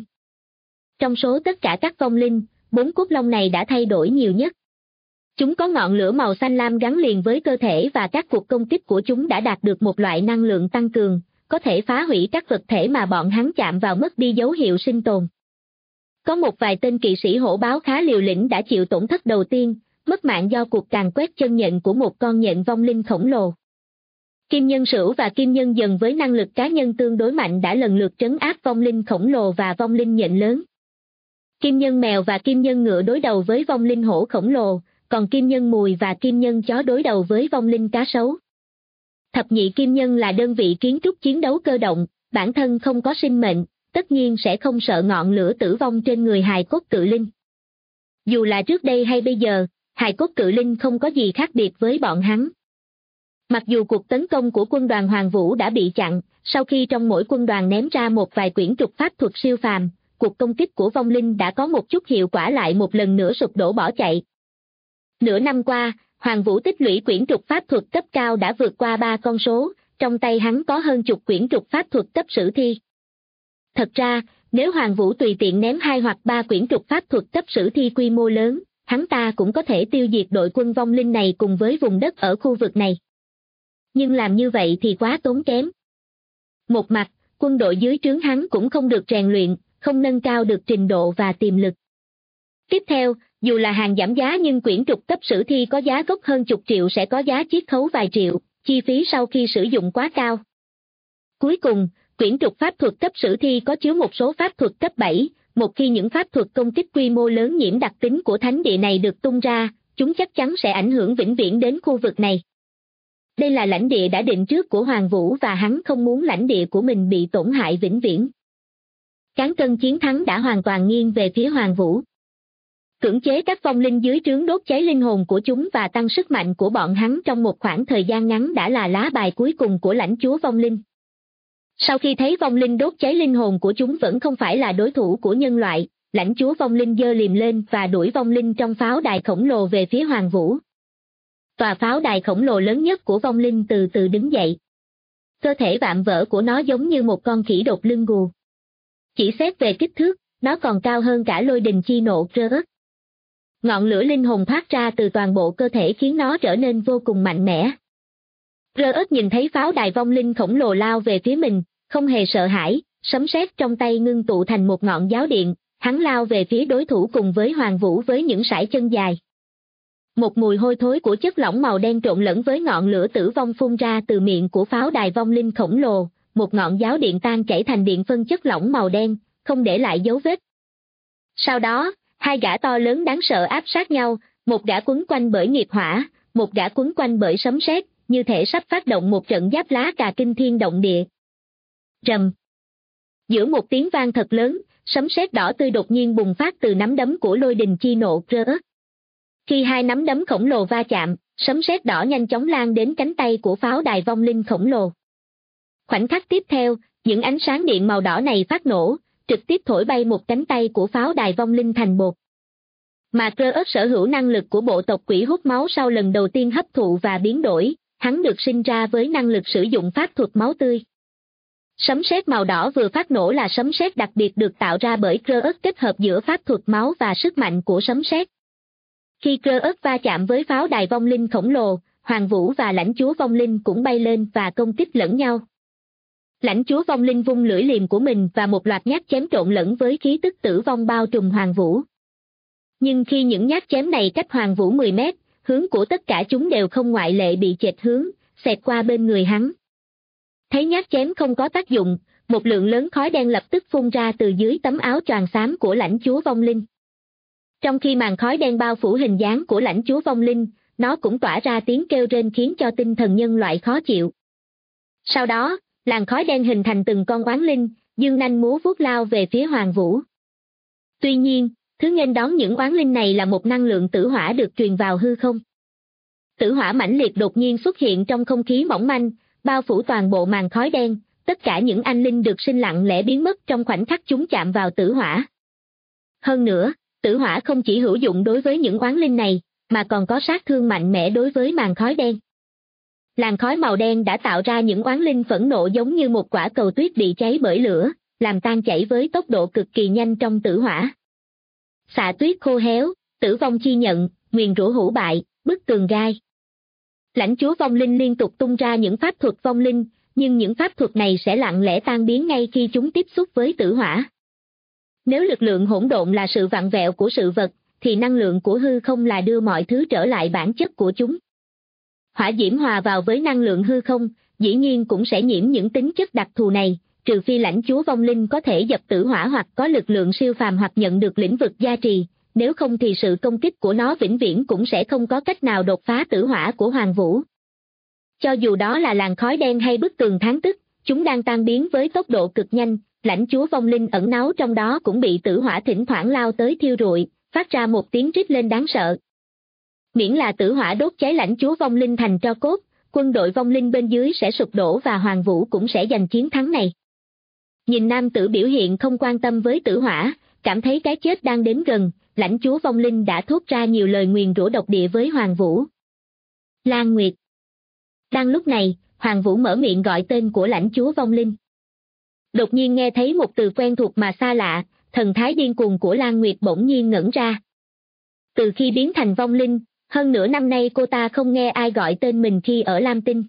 Speaker 2: Trong số tất cả các vong linh, 4 cốt long này đã thay đổi nhiều nhất. Chúng có ngọn lửa màu xanh lam gắn liền với cơ thể và các cuộc công kích của chúng đã đạt được một loại năng lượng tăng cường, có thể phá hủy các vật thể mà bọn hắn chạm vào mất đi dấu hiệu sinh tồn. Có một vài tên kỵ sĩ hổ báo khá liều lĩnh đã chịu tổn thất đầu tiên, mất mạng do cuộc càn quét chân nhện của một con nhện vong linh khổng lồ. Kim nhân sửu và kim nhân dần với năng lực cá nhân tương đối mạnh đã lần lượt trấn áp vong linh khổng lồ và vong linh nhện lớn. Kim nhân mèo và kim nhân ngựa đối đầu với vong linh hổ khổng lồ, còn kim nhân mùi và kim nhân chó đối đầu với vong linh cá sấu. Thập nhị kim nhân là đơn vị kiến trúc chiến đấu cơ động, bản thân không có sinh mệnh, tất nhiên sẽ không sợ ngọn lửa tử vong trên người hài cốt cự linh. Dù là trước đây hay bây giờ, hài cốt cự linh không có gì khác biệt với bọn hắn. Mặc dù cuộc tấn công của quân đoàn Hoàng Vũ đã bị chặn, sau khi trong mỗi quân đoàn ném ra một vài quyển trục pháp thuật siêu phàm, cuộc công kích của vong linh đã có một chút hiệu quả lại một lần nữa sụp đổ bỏ chạy. Nửa năm qua, Hoàng Vũ tích lũy quyển trục pháp thuật cấp cao đã vượt qua 3 con số, trong tay hắn có hơn chục quyển trục pháp thuật cấp sử thi. Thật ra, nếu Hoàng Vũ tùy tiện ném 2 hoặc 3 quyển trục pháp thuật cấp sử thi quy mô lớn, hắn ta cũng có thể tiêu diệt đội quân vong linh này cùng với vùng đất ở khu vực này. Nhưng làm như vậy thì quá tốn kém. Một mặt, quân đội dưới trướng hắn cũng không được rèn luyện, không nâng cao được trình độ và tiềm lực. Tiếp theo, dù là hàng giảm giá nhưng quyển trục cấp sử thi có giá gốc hơn chục triệu sẽ có giá chiết khấu vài triệu, chi phí sau khi sử dụng quá cao. Cuối cùng, quyển trục pháp thuật cấp sử thi có chứa một số pháp thuật cấp 7, một khi những pháp thuật công kích quy mô lớn nhiễm đặc tính của thánh địa này được tung ra, chúng chắc chắn sẽ ảnh hưởng vĩnh viễn đến khu vực này. Đây là lãnh địa đã định trước của Hoàng Vũ và hắn không muốn lãnh địa của mình bị tổn hại vĩnh viễn. Cán cân chiến thắng đã hoàn toàn nghiêng về phía Hoàng Vũ. Cưỡng chế các vong linh dưới trướng đốt cháy linh hồn của chúng và tăng sức mạnh của bọn hắn trong một khoảng thời gian ngắn đã là lá bài cuối cùng của lãnh chúa vong linh. Sau khi thấy vong linh đốt cháy linh hồn của chúng vẫn không phải là đối thủ của nhân loại, lãnh chúa vong linh giơ liềm lên và đuổi vong linh trong pháo đài khổng lồ về phía Hoàng Vũ. Tòa pháo đài khổng lồ lớn nhất của vong linh từ từ đứng dậy. Cơ thể vạm vỡ của nó giống như một con khỉ đột lưng gù. Chỉ xét về kích thước, nó còn cao hơn cả lôi đình chi nộ Rớt. Ngọn lửa linh hồn thoát ra từ toàn bộ cơ thể khiến nó trở nên vô cùng mạnh mẽ. Rớt nhìn thấy pháo đài vong linh khổng lồ lao về phía mình, không hề sợ hãi, sấm sét trong tay ngưng tụ thành một ngọn giáo điện, hắn lao về phía đối thủ cùng với Hoàng Vũ với những sải chân dài. Một mùi hôi thối của chất lỏng màu đen trộn lẫn với ngọn lửa tử vong phun ra từ miệng của pháo đài vong linh khổng lồ, một ngọn giáo điện tan chảy thành điện phân chất lỏng màu đen, không để lại dấu vết. Sau đó, hai gã to lớn đáng sợ áp sát nhau, một gã quấn quanh bởi nghiệp hỏa, một gã quấn quanh bởi sấm sét, như thể sắp phát động một trận giáp lá cà kinh thiên động địa. Rầm. Giữa một tiếng vang thật lớn, sấm sét đỏ tươi đột nhiên bùng phát từ nắm đấm của lôi đình chi nộ Rớt. Khi hai nắm đấm khổng lồ va chạm, sấm sét đỏ nhanh chóng lan đến cánh tay của pháo đài vong linh khổng lồ. Khoảnh khắc tiếp theo, những ánh sáng điện màu đỏ này phát nổ, trực tiếp thổi bay một cánh tay của pháo đài vong linh thành bột. Mà Rớt sở hữu năng lực của bộ tộc quỷ hút máu sau lần đầu tiên hấp thụ và biến đổi, hắn được sinh ra với năng lực sử dụng pháp thuật máu tươi. Sấm sét màu đỏ vừa phát nổ là sấm sét đặc biệt được tạo ra bởi Kreuth kết hợp giữa pháp thuật máu và sức mạnh của sấm sét. Khi Kreuth va chạm với pháo đài vong linh khổng lồ, Hoàng Vũ và lãnh chúa vong linh cũng bay lên và công kích lẫn nhau. Lãnh chúa vong linh vung lưỡi liềm của mình và một loạt nhát chém trộn lẫn với khí tức tử vong bao trùm Hoàng Vũ. Nhưng khi những nhát chém này cách Hoàng Vũ 10 mét, hướng của tất cả chúng đều không ngoại lệ bị chệch hướng, xẹt qua bên người hắn. Thấy nhát chém không có tác dụng, một lượng lớn khói đen lập tức phun ra từ dưới tấm áo choàng xám của lãnh chúa vong linh. Trong khi màn khói đen bao phủ hình dáng của lãnh chúa vong linh, nó cũng tỏa ra tiếng kêu rên khiến cho tinh thần nhân loại khó chịu. Sau đó, làn khói đen hình thành từng con oán linh, dương nanh múa vuốt lao về phía Hoàng Vũ. Tuy nhiên, thứ nghênh đón những oán linh này là một năng lượng tử hỏa được truyền vào hư không. Tử hỏa mãnh liệt đột nhiên xuất hiện trong không khí mỏng manh, bao phủ toàn bộ màn khói đen, tất cả những anh linh được sinh lặng lẽ biến mất trong khoảnh khắc chúng chạm vào tử hỏa. Hơn nữa, tử hỏa không chỉ hữu dụng đối với những oán linh này, mà còn có sát thương mạnh mẽ đối với màn khói đen. Làn khói màu đen đã tạo ra những oán linh phẫn nộ giống như một quả cầu tuyết bị cháy bởi lửa, làm tan chảy với tốc độ cực kỳ nhanh trong tử hỏa. Xạ tuyết khô héo, tử vong chi nhận, nguyền rủa hủ bại, bức tường gai. Lãnh chúa vong linh liên tục tung ra những pháp thuật vong linh, nhưng những pháp thuật này sẽ lặng lẽ tan biến ngay khi chúng tiếp xúc với tử hỏa. Nếu lực lượng hỗn độn là sự vặn vẹo của sự vật, thì năng lượng của hư không là đưa mọi thứ trở lại bản chất của chúng. Hỏa diễm hòa vào với năng lượng hư không, dĩ nhiên cũng sẽ nhiễm những tính chất đặc thù này, trừ phi lãnh chúa vong linh có thể dập tử hỏa hoặc có lực lượng siêu phàm hoặc nhận được lĩnh vực gia trì, nếu không thì sự công kích của nó vĩnh viễn cũng sẽ không có cách nào đột phá tử hỏa của Hoàng Vũ. Cho dù đó là làn khói đen hay bức tường thán tức, chúng đang tan biến với tốc độ cực nhanh, lãnh chúa vong linh ẩn náu trong đó cũng bị tử hỏa thỉnh thoảng lao tới thiêu rụi, phát ra một tiếng rít lên đáng sợ. Miễn là tử hỏa đốt cháy lãnh chúa vong linh thành tro cốt, quân đội vong linh bên dưới sẽ sụp đổ và Hoàng Vũ cũng sẽ giành chiến thắng này. Nhìn nam tử biểu hiện không quan tâm với tử hỏa, cảm thấy cái chết đang đến gần, lãnh chúa vong linh đã thốt ra nhiều lời nguyền rủa độc địa với Hoàng Vũ. Lan Nguyệt. Đang lúc này, Hoàng Vũ mở miệng gọi tên của lãnh chúa vong linh. Đột nhiên nghe thấy một từ quen thuộc mà xa lạ, thần thái điên cuồng của Lan Nguyệt bỗng nhiên ngẩn ra. Từ khi biến thành vong linh, hơn nửa năm nay cô ta không nghe ai gọi tên mình khi ở Lam Tinh.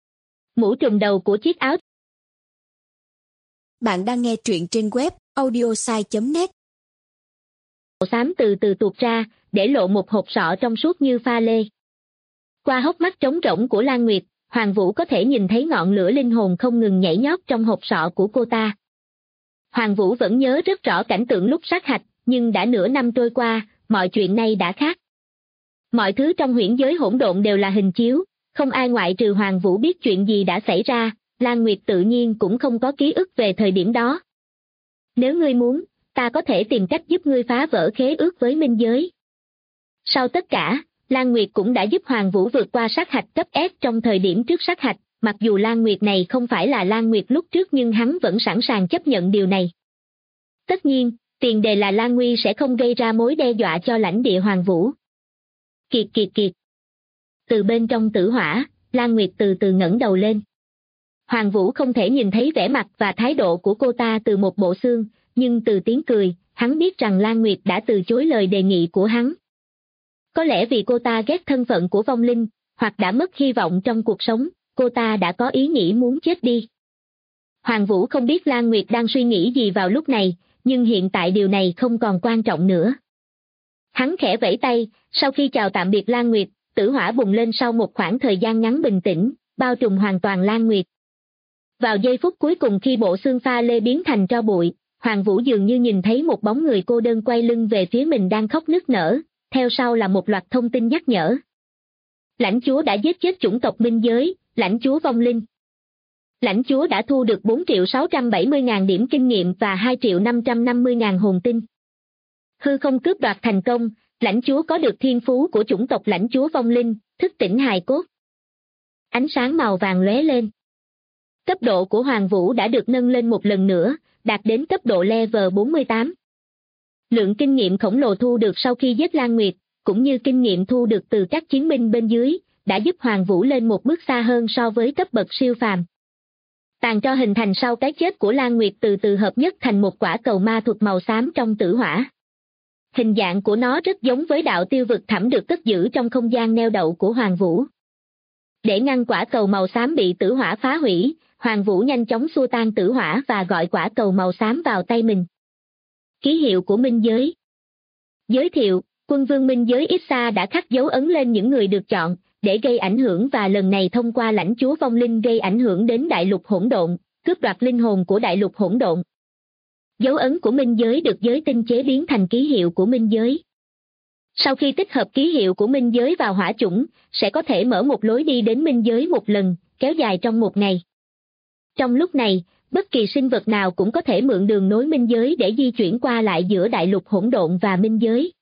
Speaker 2: Mũ trùm đầu của chiếc áo.
Speaker 3: Bạn đang nghe truyện trên web audiosai.net.
Speaker 2: Xám từ từ tuột ra, để lộ một hộp sọ trong suốt như pha lê. Qua hốc mắt trống rỗng của Lan Nguyệt, Hoàng Vũ có thể nhìn thấy ngọn lửa linh hồn không ngừng nhảy nhót trong hộp sọ của cô ta. Hoàng Vũ vẫn nhớ rất rõ cảnh tượng lúc sát hạch, nhưng đã nửa năm trôi qua, mọi chuyện này đã khác. Mọi thứ trong huyễn giới hỗn độn đều là hình chiếu, không ai ngoại trừ Hoàng Vũ biết chuyện gì đã xảy ra, Lan Nguyệt tự nhiên cũng không có ký ức về thời điểm đó. Nếu ngươi muốn, ta có thể tìm cách giúp ngươi phá vỡ khế ước với minh giới. Sau tất cả, Lan Nguyệt cũng đã giúp Hoàng Vũ vượt qua sát hạch cấp S trong thời điểm trước sát hạch, mặc dù Lan Nguyệt này không phải là Lan Nguyệt lúc trước nhưng hắn vẫn sẵn sàng chấp nhận điều này. Tất nhiên, tiền đề là Lan Nguy sẽ không gây ra mối đe dọa cho lãnh địa Hoàng Vũ. Kiệt kiệt kiệt. Từ bên trong tử hỏa, Lan Nguyệt từ từ ngẩng đầu lên. Hoàng Vũ không thể nhìn thấy vẻ mặt và thái độ của cô ta từ một bộ xương, nhưng từ tiếng cười, hắn biết rằng Lan Nguyệt đã từ chối lời đề nghị của hắn. Có lẽ vì cô ta ghét thân phận của vong linh, hoặc đã mất hy vọng trong cuộc sống, cô ta đã có ý nghĩ muốn chết đi. Hoàng Vũ không biết Lan Nguyệt đang suy nghĩ gì vào lúc này, nhưng hiện tại điều này không còn quan trọng nữa. Hắn khẽ vẫy tay, sau khi chào tạm biệt Lan Nguyệt, tử hỏa bùng lên sau một khoảng thời gian ngắn bình tĩnh, bao trùm hoàn toàn Lan Nguyệt. Vào giây phút cuối cùng khi bộ xương pha lê biến thành tro bụi, Hoàng Vũ dường như nhìn thấy một bóng người cô đơn quay lưng về phía mình đang khóc nức nở, theo sau là một loạt thông tin nhắc nhở. Lãnh chúa đã giết chết chủng tộc minh giới, lãnh chúa vong linh. Lãnh chúa đã thu được 4.670.000 điểm kinh nghiệm và 2.550.000 hồn tinh. Hư không cướp đoạt thành công, lãnh chúa có được thiên phú của chủng tộc lãnh chúa vong linh, thức tỉnh hài cốt. Ánh sáng màu vàng lóe lên. Cấp độ của Hoàng Vũ đã được nâng lên một lần nữa, đạt đến cấp độ level 48. Lượng kinh nghiệm khổng lồ thu được sau khi giết Lan Nguyệt, cũng như kinh nghiệm thu được từ các chiến binh bên dưới, đã giúp Hoàng Vũ lên một bước xa hơn so với cấp bậc siêu phàm. Tàn tro hình thành sau cái chết của Lan Nguyệt từ từ hợp nhất thành một quả cầu ma thuật màu xám trong tử hỏa. Hình dạng của nó rất giống với đạo tiêu vực thẳm được cất giữ trong không gian neo đậu của Hoàng Vũ. Để ngăn quả cầu màu xám bị tử hỏa phá hủy, Hoàng Vũ nhanh chóng xua tan tử hỏa và gọi quả cầu màu xám vào tay mình. Ký hiệu của minh giới. Giới thiệu, quân vương minh giới Issa đã khắc dấu ấn lên những người được chọn, để gây ảnh hưởng và lần này thông qua lãnh chúa vong linh gây ảnh hưởng đến đại lục hỗn độn, cướp đoạt linh hồn của đại lục hỗn độn. Dấu ấn của minh giới được giới tinh chế biến thành ký hiệu của minh giới. Sau khi tích hợp ký hiệu của minh giới vào hỏa chủng, sẽ có thể mở một lối đi đến minh giới một lần, kéo dài trong một ngày. Trong lúc này, bất kỳ sinh vật nào cũng có thể mượn đường nối minh giới để di chuyển qua lại giữa đại lục hỗn độn và minh giới.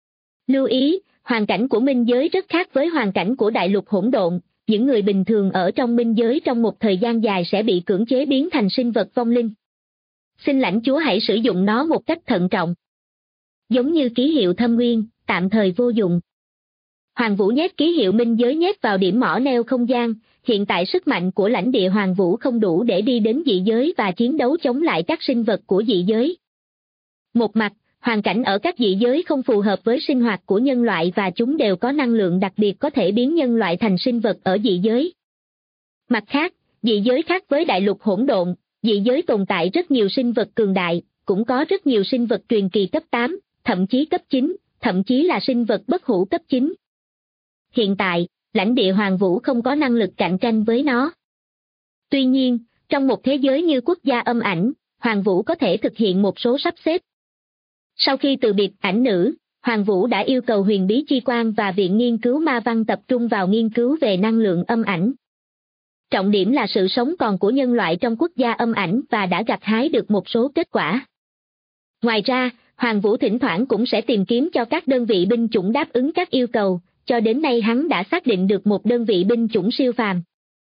Speaker 2: Lưu ý, hoàn cảnh của minh giới rất khác với hoàn cảnh của đại lục hỗn độn, những người bình thường ở trong minh giới trong một thời gian dài sẽ bị cưỡng chế biến thành sinh vật vong linh. Xin lãnh chúa hãy sử dụng nó một cách thận trọng. Giống như ký hiệu thâm nguyên, tạm thời vô dụng. Hoàng Vũ nhét ký hiệu minh giới nhét vào điểm mỏ neo không gian, hiện tại sức mạnh của lãnh địa Hoàng Vũ không đủ để đi đến dị giới và chiến đấu chống lại các sinh vật của dị giới. Một mặt, hoàn cảnh ở các dị giới không phù hợp với sinh hoạt của nhân loại và chúng đều có năng lượng đặc biệt có thể biến nhân loại thành sinh vật ở dị giới. Mặt khác, dị giới khác với đại lục hỗn độn, dị giới tồn tại rất nhiều sinh vật cường đại, cũng có rất nhiều sinh vật truyền kỳ cấp 8, thậm chí cấp 9, thậm chí là sinh vật bất hủ cấp 9. Hiện tại, lãnh địa Hoàng Vũ không có năng lực cạnh tranh với nó. Tuy nhiên, trong một thế giới như quốc gia âm ảnh, Hoàng Vũ có thể thực hiện một số sắp xếp. Sau khi từ biệt ảnh nữ, Hoàng Vũ đã yêu cầu Huyền Bí Chi Quan và Viện Nghiên cứu Ma Văn tập trung vào nghiên cứu về năng lượng âm ảnh. Trọng điểm là sự sống còn của nhân loại trong quốc gia âm ảnh và đã gặt hái được một số kết quả. Ngoài ra, Hoàng Vũ thỉnh thoảng cũng sẽ tìm kiếm cho các đơn vị binh chủng đáp ứng các yêu cầu, cho đến nay hắn đã xác định được một đơn vị binh chủng siêu phàm.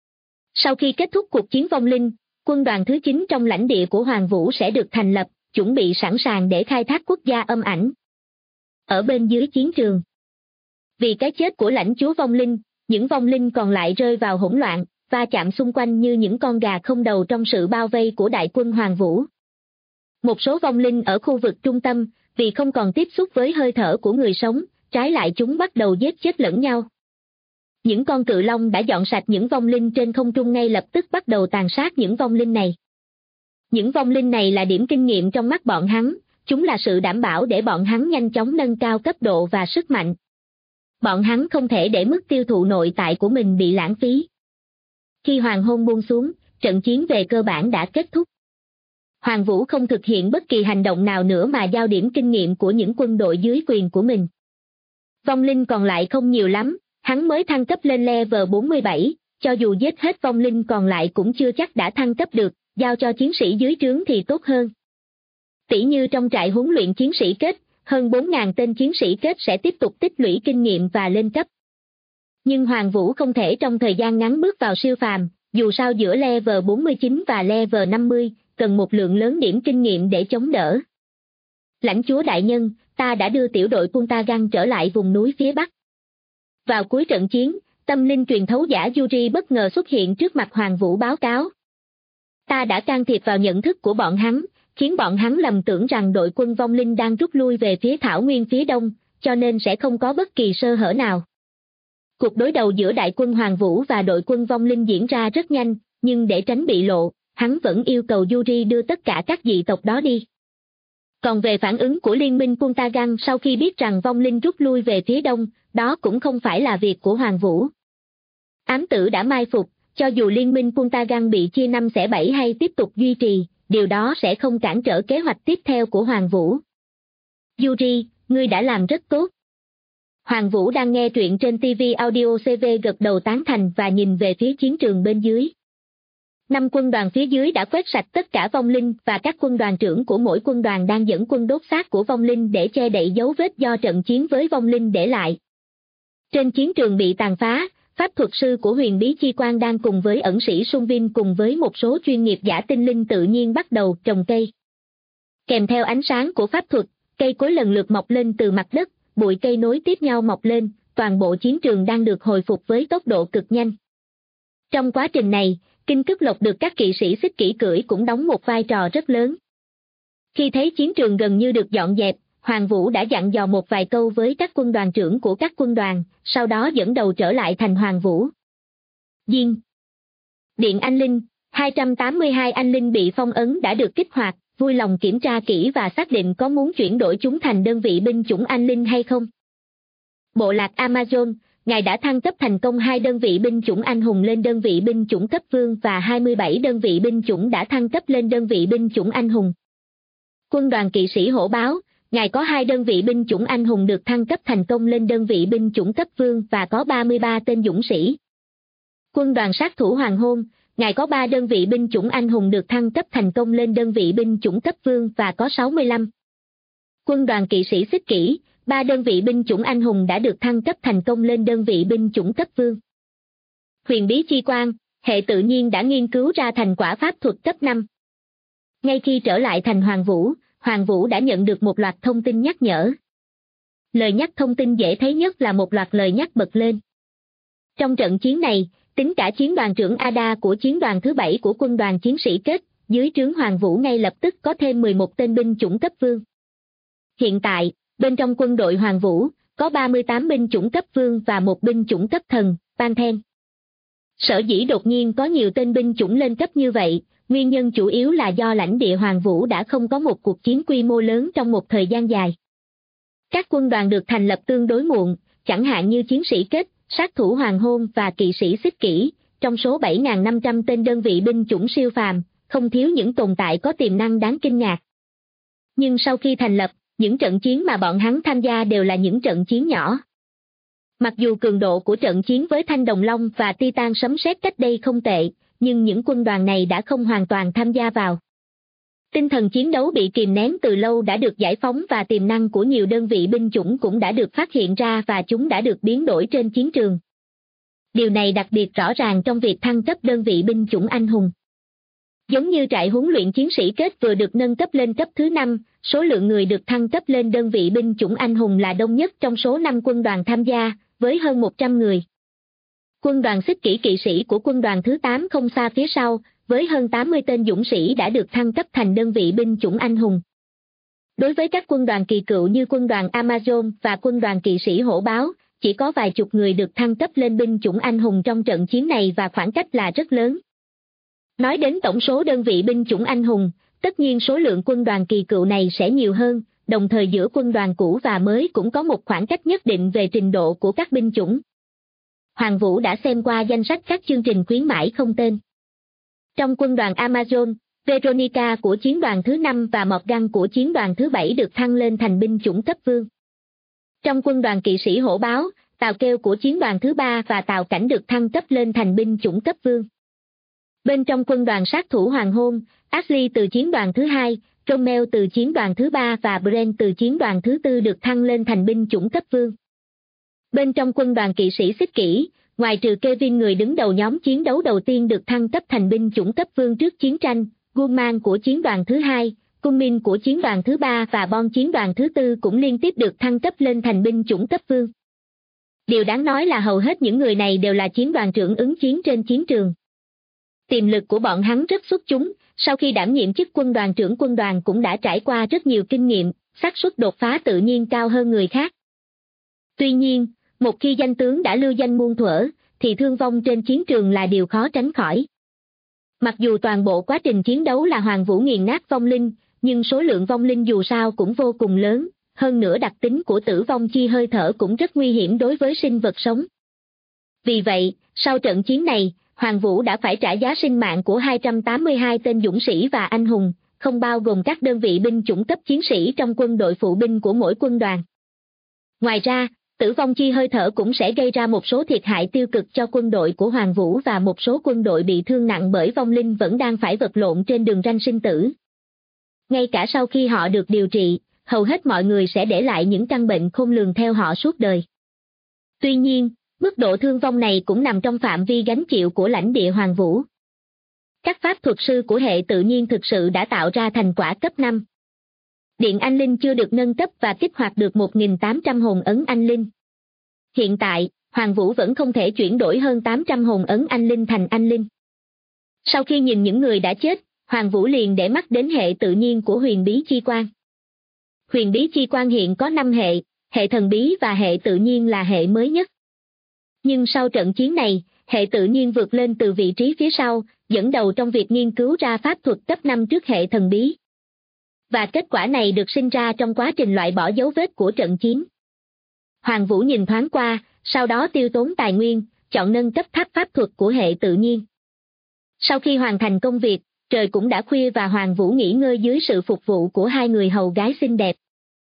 Speaker 2: Sau khi kết thúc cuộc chiến vong linh, quân đoàn thứ 9 trong lãnh địa của Hoàng Vũ sẽ được thành lập, chuẩn bị sẵn sàng để khai thác quốc gia âm ảnh. Ở bên dưới chiến trường, vì cái chết của lãnh chúa vong linh, những vong linh còn lại rơi vào hỗn loạn, va chạm xung quanh như những con gà không đầu trong sự bao vây của đại quân Hoàng Vũ. Một số vong linh ở khu vực trung tâm, vì không còn tiếp xúc với hơi thở của người sống, trái lại chúng bắt đầu giết chết lẫn nhau. Những con cự long đã dọn sạch những vong linh trên không trung ngay lập tức bắt đầu tàn sát những vong linh này. Những vong linh này là điểm kinh nghiệm trong mắt bọn hắn, chúng là sự đảm bảo để bọn hắn nhanh chóng nâng cao cấp độ và sức mạnh. Bọn hắn không thể để mức tiêu thụ nội tại của mình bị lãng phí. Khi hoàng hôn buông xuống, trận chiến về cơ bản đã kết thúc. Hoàng Vũ không thực hiện bất kỳ hành động nào nữa mà giao điểm kinh nghiệm của những quân đội dưới quyền của mình. Vong linh còn lại không nhiều lắm, hắn mới thăng cấp lên level 47, cho dù giết hết vong linh còn lại cũng chưa chắc đã thăng cấp được, giao cho chiến sĩ dưới trướng thì tốt hơn. Tỉ như trong trại huấn luyện chiến sĩ kết, hơn 4.000 tên chiến sĩ kết sẽ tiếp tục tích lũy kinh nghiệm và lên cấp. Nhưng Hoàng Vũ không thể trong thời gian ngắn bước vào siêu phàm, dù sao giữa level 49 và level 50, cần một lượng lớn điểm kinh nghiệm để chống đỡ. Lãnh chúa đại nhân, ta đã đưa tiểu đội Puntagan trở lại vùng núi phía Bắc. Vào cuối trận chiến, tâm linh truyền thấu giả Yuri bất ngờ xuất hiện trước mặt Hoàng Vũ báo cáo. Ta đã can thiệp vào nhận thức của bọn hắn, khiến bọn hắn lầm tưởng rằng đội quân vong linh đang rút lui về phía thảo nguyên phía đông, cho nên sẽ không có bất kỳ sơ hở nào. Cuộc đối đầu giữa đại quân Hoàng Vũ và đội quân vong linh diễn ra rất nhanh, nhưng để tránh bị lộ, hắn vẫn yêu cầu Yuri đưa tất cả các dị tộc đó đi. Còn về phản ứng của liên minh Puntagan sau khi biết rằng vong linh rút lui về phía đông, đó cũng không phải là việc của Hoàng Vũ. Ám tử đã mai phục, cho dù liên minh Puntagan bị chia 5 xẻ 7 hay tiếp tục duy trì, điều đó sẽ không cản trở kế hoạch tiếp theo của Hoàng Vũ. Yuri, ngươi đã làm rất tốt. Hoàng Vũ đang nghe truyện trên TV Audio CV gật đầu tán thành và nhìn về phía chiến trường bên dưới. 5 quân đoàn phía dưới đã quét sạch tất cả vong linh và các quân đoàn trưởng của mỗi quân đoàn đang dẫn quân đốt xác của vong linh để che đậy dấu vết do trận chiến với vong linh để lại. Trên chiến trường bị tàn phá, pháp thuật sư của Huyền Bí Chi Quan đang cùng với ẩn sĩ Sung Vin cùng với một số chuyên nghiệp giả tinh linh tự nhiên bắt đầu trồng cây. Kèm theo ánh sáng của pháp thuật, cây cối lần lượt mọc lên từ mặt đất, bụi cây nối tiếp nhau mọc lên, toàn bộ chiến trường đang được hồi phục với tốc độ cực nhanh. Trong quá trình này, Kinh Cức Lộc được các kỵ sĩ xích kỷ cưỡi cũng đóng một vai trò rất lớn. Khi thấy chiến trường gần như được dọn dẹp, Hoàng Vũ đã dặn dò một vài câu với các quân đoàn trưởng của các quân đoàn, sau đó dẫn đầu trở lại thành Hoàng Vũ. Diên. Điện Anh Linh, 282 anh linh bị phong ấn đã được kích hoạt, vui lòng kiểm tra kỹ và xác định có muốn chuyển đổi chúng thành đơn vị binh chủng anh linh hay không. Bộ lạc Amazon, ngài đã thăng cấp thành công 2 đơn vị binh chủng anh hùng lên đơn vị binh chủng cấp vương và 27 đơn vị binh chủng đã thăng cấp lên đơn vị binh chủng anh hùng. Quân đoàn kỵ sĩ hổ báo, ngài có 2 đơn vị binh chủng anh hùng được thăng cấp thành công lên đơn vị binh chủng cấp vương và có 33 tên dũng sĩ. Quân đoàn sát thủ hoàng hôn, ngài có 3 đơn vị binh chủng anh hùng được thăng cấp thành công lên đơn vị binh chủng cấp vương và có 65. Quân đoàn kỵ sĩ xích kỷ, 3 đơn vị binh chủng anh hùng đã được thăng cấp thành công lên đơn vị binh chủng cấp vương. Huyền bí chi quang, hệ tự nhiên đã nghiên cứu ra thành quả pháp thuật cấp 5. Ngay khi trở lại thành Hoàng Vũ đã nhận được một loạt thông tin nhắc nhở. Lời nhắc thông tin dễ thấy nhất là một loạt lời nhắc bật lên. Trong trận chiến này, tính cả chiến đoàn trưởng Ada của chiến đoàn thứ 7 của quân đoàn chiến sĩ kết, dưới trướng Hoàng Vũ ngay lập tức có thêm 11 tên binh chủng cấp vương. Hiện tại, bên trong quân đội Hoàng Vũ, có 38 binh chủng cấp vương và 1 binh chủng cấp thần, Panthen. Sở dĩ đột nhiên có nhiều tên binh chủng lên cấp như vậy, nguyên nhân chủ yếu là do lãnh địa Hoàng Vũ đã không có một cuộc chiến quy mô lớn trong một thời gian dài. Các quân đoàn được thành lập tương đối muộn, chẳng hạn như chiến sĩ kết, sát thủ hoàng hôn và kỵ sĩ xích kỷ, trong số 7.500 tên đơn vị binh chủng siêu phàm, không thiếu những tồn tại có tiềm năng đáng kinh ngạc. Nhưng sau khi thành lập, những trận chiến mà bọn hắn tham gia đều là những trận chiến nhỏ. Mặc dù cường độ của trận chiến với Thanh Đồng Long và Titan Sấm Sét cách đây không tệ, nhưng những quân đoàn này đã không hoàn toàn tham gia vào. Tinh thần chiến đấu bị kìm nén từ lâu đã được giải phóng và tiềm năng của nhiều đơn vị binh chủng cũng đã được phát hiện ra và chúng đã được biến đổi trên chiến trường. Điều này đặc biệt rõ ràng trong việc thăng cấp đơn vị binh chủng anh hùng. Giống như trại huấn luyện chiến sĩ kết vừa được nâng cấp lên cấp thứ 5, số lượng người được thăng cấp lên đơn vị binh chủng anh hùng là đông nhất trong số 5 quân đoàn tham gia, với hơn 100 người. Quân đoàn xích kỷ kỵ sĩ của quân đoàn thứ 8 không xa phía sau, với hơn 80 tên dũng sĩ đã được thăng cấp thành đơn vị binh chủng anh hùng. Đối với các quân đoàn kỳ cựu như quân đoàn Amazon và quân đoàn kỵ sĩ hổ báo, chỉ có vài chục người được thăng cấp lên binh chủng anh hùng trong trận chiến này và khoảng cách là rất lớn. Nói đến tổng số đơn vị binh chủng anh hùng, tất nhiên số lượng quân đoàn kỳ cựu này sẽ nhiều hơn, đồng thời giữa quân đoàn cũ và mới cũng có một khoảng cách nhất định về trình độ của các binh chủng. Hoàng Vũ đã xem qua danh sách các chương trình khuyến mãi không tên. Trong quân đoàn Amazon, Veronica của chiến đoàn thứ 5 và Morgan của chiến đoàn thứ 7 được thăng lên thành binh chủng cấp vương. Trong quân đoàn kỵ sĩ hổ báo, Tào Kêu của chiến đoàn thứ 3 và Tào Cảnh được thăng cấp lên thành binh chủng cấp vương. Bên trong quân đoàn sát thủ hoàng hôn, Ashley từ chiến đoàn thứ 2, Romeo từ chiến đoàn thứ 3 và Brent từ chiến đoàn thứ 4 được thăng lên thành binh chủng cấp vương. Bên trong quân đoàn kỵ sĩ xích kỷ, ngoài trừ Kevin người đứng đầu nhóm chiến đấu đầu tiên được thăng cấp thành binh chủng cấp vương trước chiến tranh, Guman của chiến đoàn thứ 2, Kumin của chiến đoàn thứ 3 và Bon chiến đoàn thứ 4 cũng liên tiếp được thăng cấp lên thành binh chủng cấp vương. Điều đáng nói là hầu hết những người này đều là chiến đoàn trưởng ứng chiến trên chiến trường. Tiềm lực của bọn hắn rất xuất chúng, sau khi đảm nhiệm chức quân đoàn trưởng quân đoàn cũng đã trải qua rất nhiều kinh nghiệm, xác suất đột phá tự nhiên cao hơn người khác. Tuy nhiên, một khi danh tướng đã lưu danh muôn thuở, thì thương vong trên chiến trường là điều khó tránh khỏi. Mặc dù toàn bộ quá trình chiến đấu là Hoàng Vũ nghiền nát vong linh, nhưng số lượng vong linh dù sao cũng vô cùng lớn, hơn nữa đặc tính của tử vong chi hơi thở cũng rất nguy hiểm đối với sinh vật sống. Vì vậy, sau trận chiến này, Hoàng Vũ đã phải trả giá sinh mạng của 282 tên dũng sĩ và anh hùng, không bao gồm các đơn vị binh chủng cấp chiến sĩ trong quân đội phụ binh của mỗi quân đoàn. Ngoài ra, tử vong chi hơi thở cũng sẽ gây ra một số thiệt hại tiêu cực cho quân đội của Hoàng Vũ và một số quân đội bị thương nặng bởi vong linh vẫn đang phải vật lộn trên đường ranh sinh tử. Ngay cả sau khi họ được điều trị, hầu hết mọi người sẽ để lại những căn bệnh khôn lường theo họ suốt đời. Tuy nhiên, mức độ thương vong này cũng nằm trong phạm vi gánh chịu của lãnh địa Hoàng Vũ. Các pháp thuật sư của hệ tự nhiên thực sự đã tạo ra thành quả cấp 5. Điện Anh Linh chưa được nâng cấp và kích hoạt được 1.800 hồn ấn Anh Linh. Hiện tại, Hoàng Vũ vẫn không thể chuyển đổi hơn 800 hồn ấn Anh Linh thành Anh Linh. Sau khi nhìn những người đã chết, Hoàng Vũ liền để mắt đến hệ tự nhiên của huyền bí chi quan. Huyền bí chi quan hiện có 5 hệ, hệ thần bí và hệ tự nhiên là hệ mới nhất. Nhưng sau trận chiến này, hệ tự nhiên vượt lên từ vị trí phía sau, dẫn đầu trong việc nghiên cứu ra pháp thuật cấp 5 trước hệ thần bí. Và kết quả này được sinh ra trong quá trình loại bỏ dấu vết của trận chiến. Hoàng Vũ nhìn thoáng qua, sau đó tiêu tốn tài nguyên, chọn nâng cấp tháp pháp thuật của hệ tự nhiên. Sau khi hoàn thành công việc, trời cũng đã khuya và Hoàng Vũ nghỉ ngơi dưới sự phục vụ của 2 người hầu gái xinh đẹp.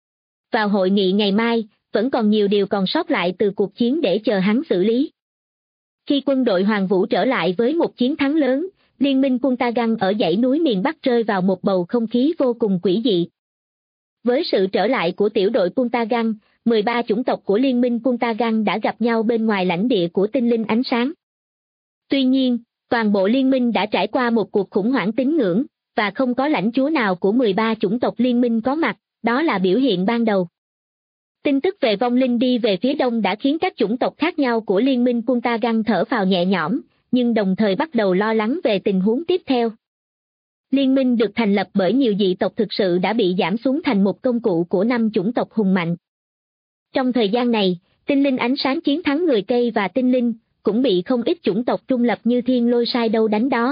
Speaker 2: Vào hội nghị ngày mai, vẫn còn nhiều điều còn sót lại từ cuộc chiến để chờ hắn xử lý. Khi quân đội Hoàng Vũ trở lại với một chiến thắng lớn, Liên minh Puntagan ở dãy núi miền Bắc rơi vào một bầu không khí vô cùng quỷ dị. Với sự trở lại của tiểu đội Puntagan, 13 chủng tộc của Liên minh Puntagan đã gặp nhau bên ngoài lãnh địa của tinh linh ánh sáng. Tuy nhiên, toàn bộ liên minh đã trải qua một cuộc khủng hoảng tín ngưỡng, và không có lãnh chúa nào của 13 chủng tộc liên minh có mặt, đó là biểu hiện ban đầu. Tin tức về vong linh đi về phía đông đã khiến các chủng tộc khác nhau của liên minh Puntagan thở phào nhẹ nhõm, nhưng đồng thời bắt đầu lo lắng về tình huống tiếp theo. Liên minh được thành lập bởi nhiều dị tộc thực sự đã bị giảm xuống thành một công cụ của 5 chủng tộc hùng mạnh. Trong thời gian này, tinh linh ánh sáng chiến thắng người cây và tinh linh, cũng bị không ít chủng tộc trung lập như thiên lôi sai đâu đánh đó.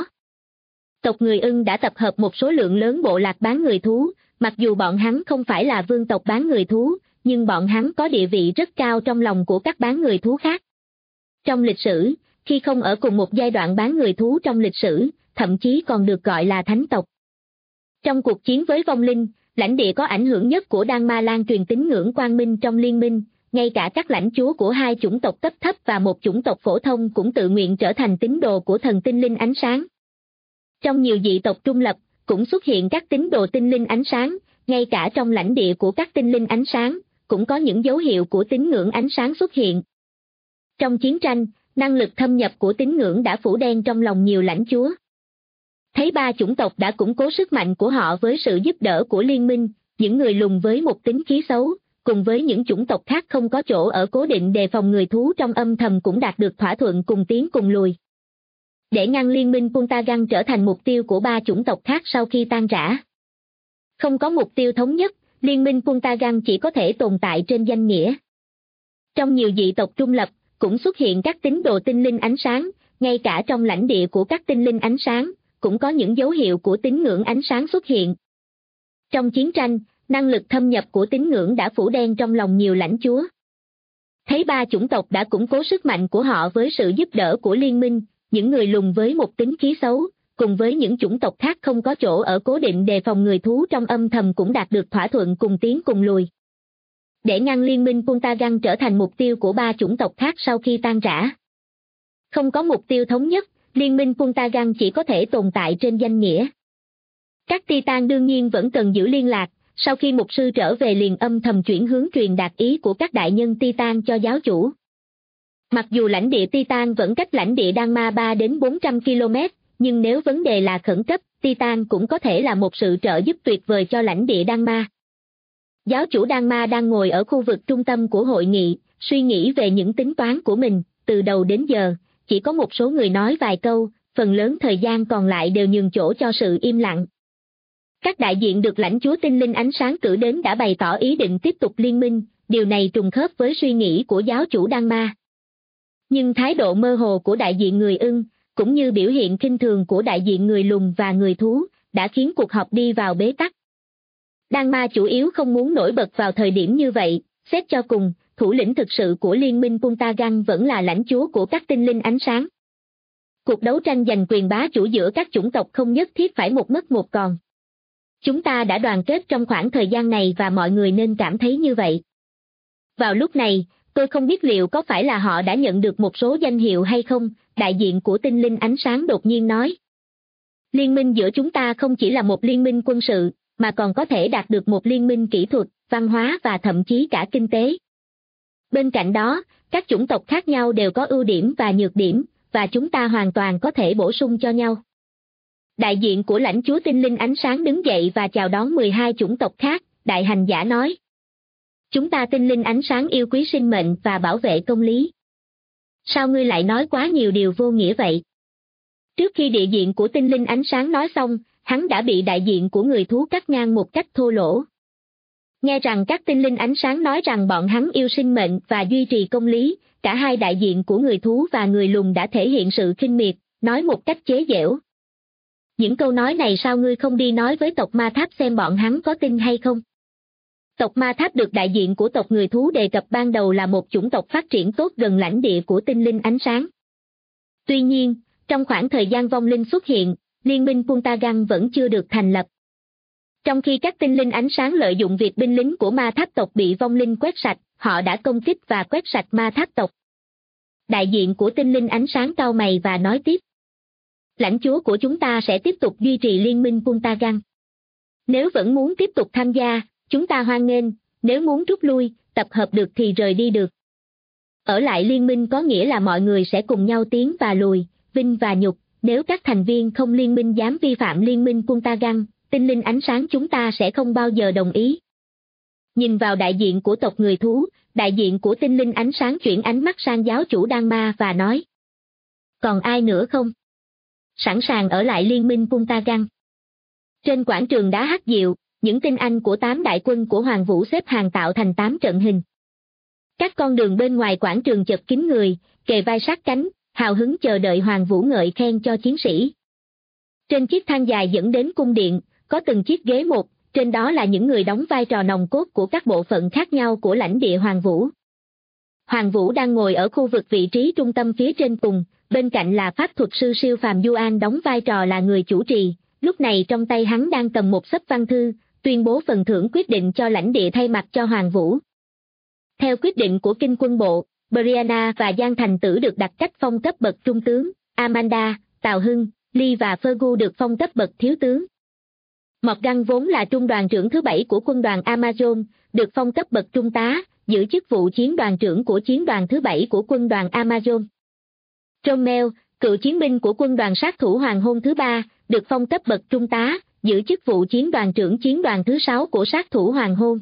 Speaker 2: Tộc người ưng đã tập hợp một số lượng lớn bộ lạc bán người thú, mặc dù bọn hắn không phải là vương tộc bán người thú, nhưng bọn hắn có địa vị rất cao trong lòng của các bán người thú khác. Trong lịch sử, khi không ở cùng một giai đoạn bán người thú trong lịch sử, thậm chí còn được gọi là thánh tộc. Trong cuộc chiến với vong linh, lãnh địa có ảnh hưởng nhất của Đan Ma lan truyền tín ngưỡng quang minh trong liên minh, ngay cả các lãnh chúa của 2 chủng tộc cấp thấp và một chủng tộc phổ thông cũng tự nguyện trở thành tín đồ của thần tinh linh ánh sáng. Trong nhiều dị tộc trung lập, cũng xuất hiện các tín đồ tinh linh ánh sáng, ngay cả trong lãnh địa của các tinh linh ánh sáng, cũng có những dấu hiệu của tín ngưỡng ánh sáng xuất hiện. Trong chiến tranh, năng lực thâm nhập của tín ngưỡng đã phủ đen trong lòng nhiều lãnh chúa. Thấy 3 chủng tộc đã củng cố sức mạnh của họ với sự giúp đỡ của liên minh, những người lùn với một tính khí xấu, cùng với những chủng tộc khác không có chỗ ở cố định đề phòng người thú trong âm thầm cũng đạt được thỏa thuận cùng tiến cùng lùi. Để ngăn liên minh Puntagan trở thành mục tiêu của 3 chủng tộc khác sau khi tan rã. Không có mục tiêu thống nhất, liên minh Puntagan chỉ có thể tồn tại trên danh nghĩa. Trong nhiều dị tộc trung lập, cũng xuất hiện các tín đồ tinh linh ánh sáng, ngay cả trong lãnh địa của các tinh linh ánh sáng, cũng có những dấu hiệu của tín ngưỡng ánh sáng xuất hiện. Trong chiến tranh, năng lực thâm nhập của tín ngưỡng đã phủ đen trong lòng nhiều lãnh chúa. Thấy 3 chủng tộc đã củng cố sức mạnh của họ với sự giúp đỡ của liên minh, những người lùn với một tính khí xấu, cùng với những chủng tộc khác không có chỗ ở cố định đề phòng người thú trong âm thầm cũng đạt được thỏa thuận cùng tiến cùng lùi. Để ngăn liên minh Puntagan trở thành mục tiêu của 3 chủng tộc khác sau khi tan rã. Không có mục tiêu thống nhất, liên minh Puntagan chỉ có thể tồn tại trên danh nghĩa. Các Titan đương nhiên vẫn cần giữ liên lạc, sau khi mục sư trở về liền âm thầm chuyển hướng truyền đạt ý của các đại nhân Titan cho giáo chủ. Mặc dù lãnh địa Titan vẫn cách lãnh địa Đan Ma 3 đến 400 km, nhưng nếu vấn đề là khẩn cấp, Titan cũng có thể là một sự trợ giúp tuyệt vời cho lãnh địa Đan Ma. Giáo chủ Đan Ma đang ngồi ở khu vực trung tâm của hội nghị, suy nghĩ về những tính toán của mình, từ đầu đến giờ, chỉ có một số người nói vài câu, phần lớn thời gian còn lại đều nhường chỗ cho sự im lặng. Các đại diện được lãnh chúa tinh linh ánh sáng cử đến đã bày tỏ ý định tiếp tục liên minh, điều này trùng khớp với suy nghĩ của giáo chủ Đan Ma. Nhưng thái độ mơ hồ của đại diện người ưng, cũng như biểu hiện khinh thường của đại diện người lùn và người thú, đã khiến cuộc họp đi vào bế tắc. Đan Ma chủ yếu không muốn nổi bật vào thời điểm như vậy, xét cho cùng, thủ lĩnh thực sự của liên minh Puntagan vẫn là lãnh chúa của các tinh linh ánh sáng. Cuộc đấu tranh giành quyền bá chủ giữa các chủng tộc không nhất thiết phải một mất một còn. Chúng ta đã đoàn kết trong khoảng thời gian này và mọi người nên cảm thấy như vậy. Vào lúc này, tôi không biết liệu có phải là họ đã nhận được một số danh hiệu hay không, đại diện của tinh linh ánh sáng đột nhiên nói. Liên minh giữa chúng ta không chỉ là một liên minh quân sự, mà còn có thể đạt được một liên minh kỹ thuật, văn hóa và thậm chí cả kinh tế. Bên cạnh đó, các chủng tộc khác nhau đều có ưu điểm và nhược điểm, và chúng ta hoàn toàn có thể bổ sung cho nhau. Đại diện của lãnh chúa tinh linh ánh sáng đứng dậy và chào đón 12 chủng tộc khác, đại hành giả nói. Chúng ta tinh linh ánh sáng yêu quý sinh mệnh và bảo vệ công lý. Sao ngươi lại nói quá nhiều điều vô nghĩa vậy? Trước khi địa diện của tinh linh ánh sáng nói xong, hắn đã bị đại diện của người thú cắt ngang một cách thô lỗ. Nghe rằng các tinh linh ánh sáng nói rằng bọn hắn yêu sinh mệnh và duy trì công lý, cả hai đại diện của người thú và người lùn đã thể hiện sự khinh miệt, nói một cách chế giễu. Những câu nói này sao ngươi không đi nói với tộc Ma Tháp xem bọn hắn có tin hay không? Tộc Ma Tháp được đại diện của tộc người thú đề cập ban đầu là một chủng tộc phát triển tốt gần lãnh địa của tinh linh ánh sáng. Tuy nhiên, trong khoảng thời gian vong linh xuất hiện, liên minh Puntagan vẫn chưa được thành lập. Trong khi các tinh linh ánh sáng lợi dụng việc binh lính của ma tháp tộc bị vong linh quét sạch, họ đã công kích và quét sạch ma tháp tộc. Đại diện của tinh linh ánh sáng cau mày và nói tiếp. Lãnh chúa của chúng ta sẽ tiếp tục duy trì liên minh Puntagan. Nếu vẫn muốn tiếp tục tham gia, chúng ta hoan nghênh, nếu muốn rút lui, tập hợp được thì rời đi được. Ở lại liên minh có nghĩa là mọi người sẽ cùng nhau tiến và lùi, vinh và nhục, nếu các thành viên không liên minh dám vi phạm liên minh Puntagan, tinh linh ánh sáng chúng ta sẽ không bao giờ đồng ý. Nhìn vào đại diện của tộc người thú, đại diện của tinh linh ánh sáng chuyển ánh mắt sang giáo chủ Đan Ma và nói. Còn ai nữa không? Sẵn sàng ở lại liên minh Puntagan. Trên quảng trường đá hắc diệu, những tinh anh của 8 đại quân của Hoàng Vũ xếp hàng tạo thành 8 trận hình. Các con đường bên ngoài quảng trường chật kín người, kề vai sát cánh, hào hứng chờ đợi Hoàng Vũ ngợi khen cho chiến sĩ. Trên chiếc thang dài dẫn đến cung điện, có từng chiếc ghế một, trên đó là những người đóng vai trò nòng cốt của các bộ phận khác nhau của lãnh địa Hoàng Vũ. Hoàng Vũ đang ngồi ở khu vực vị trí trung tâm phía trên cùng, bên cạnh là pháp thuật sư siêu phàm Yuan đóng vai trò là người chủ trì, lúc này trong tay hắn đang cầm một xấp văn thư, tuyên bố phần thưởng quyết định cho lãnh địa thay mặt cho Hoàng Vũ. Theo quyết định của Kinh quân bộ, Brianna và Giang Thành Tử được đặt cách phong cấp bậc trung tướng, Amanda, Tào Hưng, Lee và Fergus được phong cấp bậc thiếu tướng. Morgan vốn là trung đoàn trưởng thứ 7 của quân đoàn Amazon, được phong cấp bậc trung tá, giữ chức vụ chiến đoàn trưởng của chiến đoàn thứ 7 của quân đoàn Amazon. Rommel, cựu chiến binh của quân đoàn sát thủ Hoàng Hôn thứ 3, được phong cấp bậc trung tá, giữ chức vụ chiến đoàn trưởng chiến đoàn thứ 6 của sát thủ Hoàng Hôn.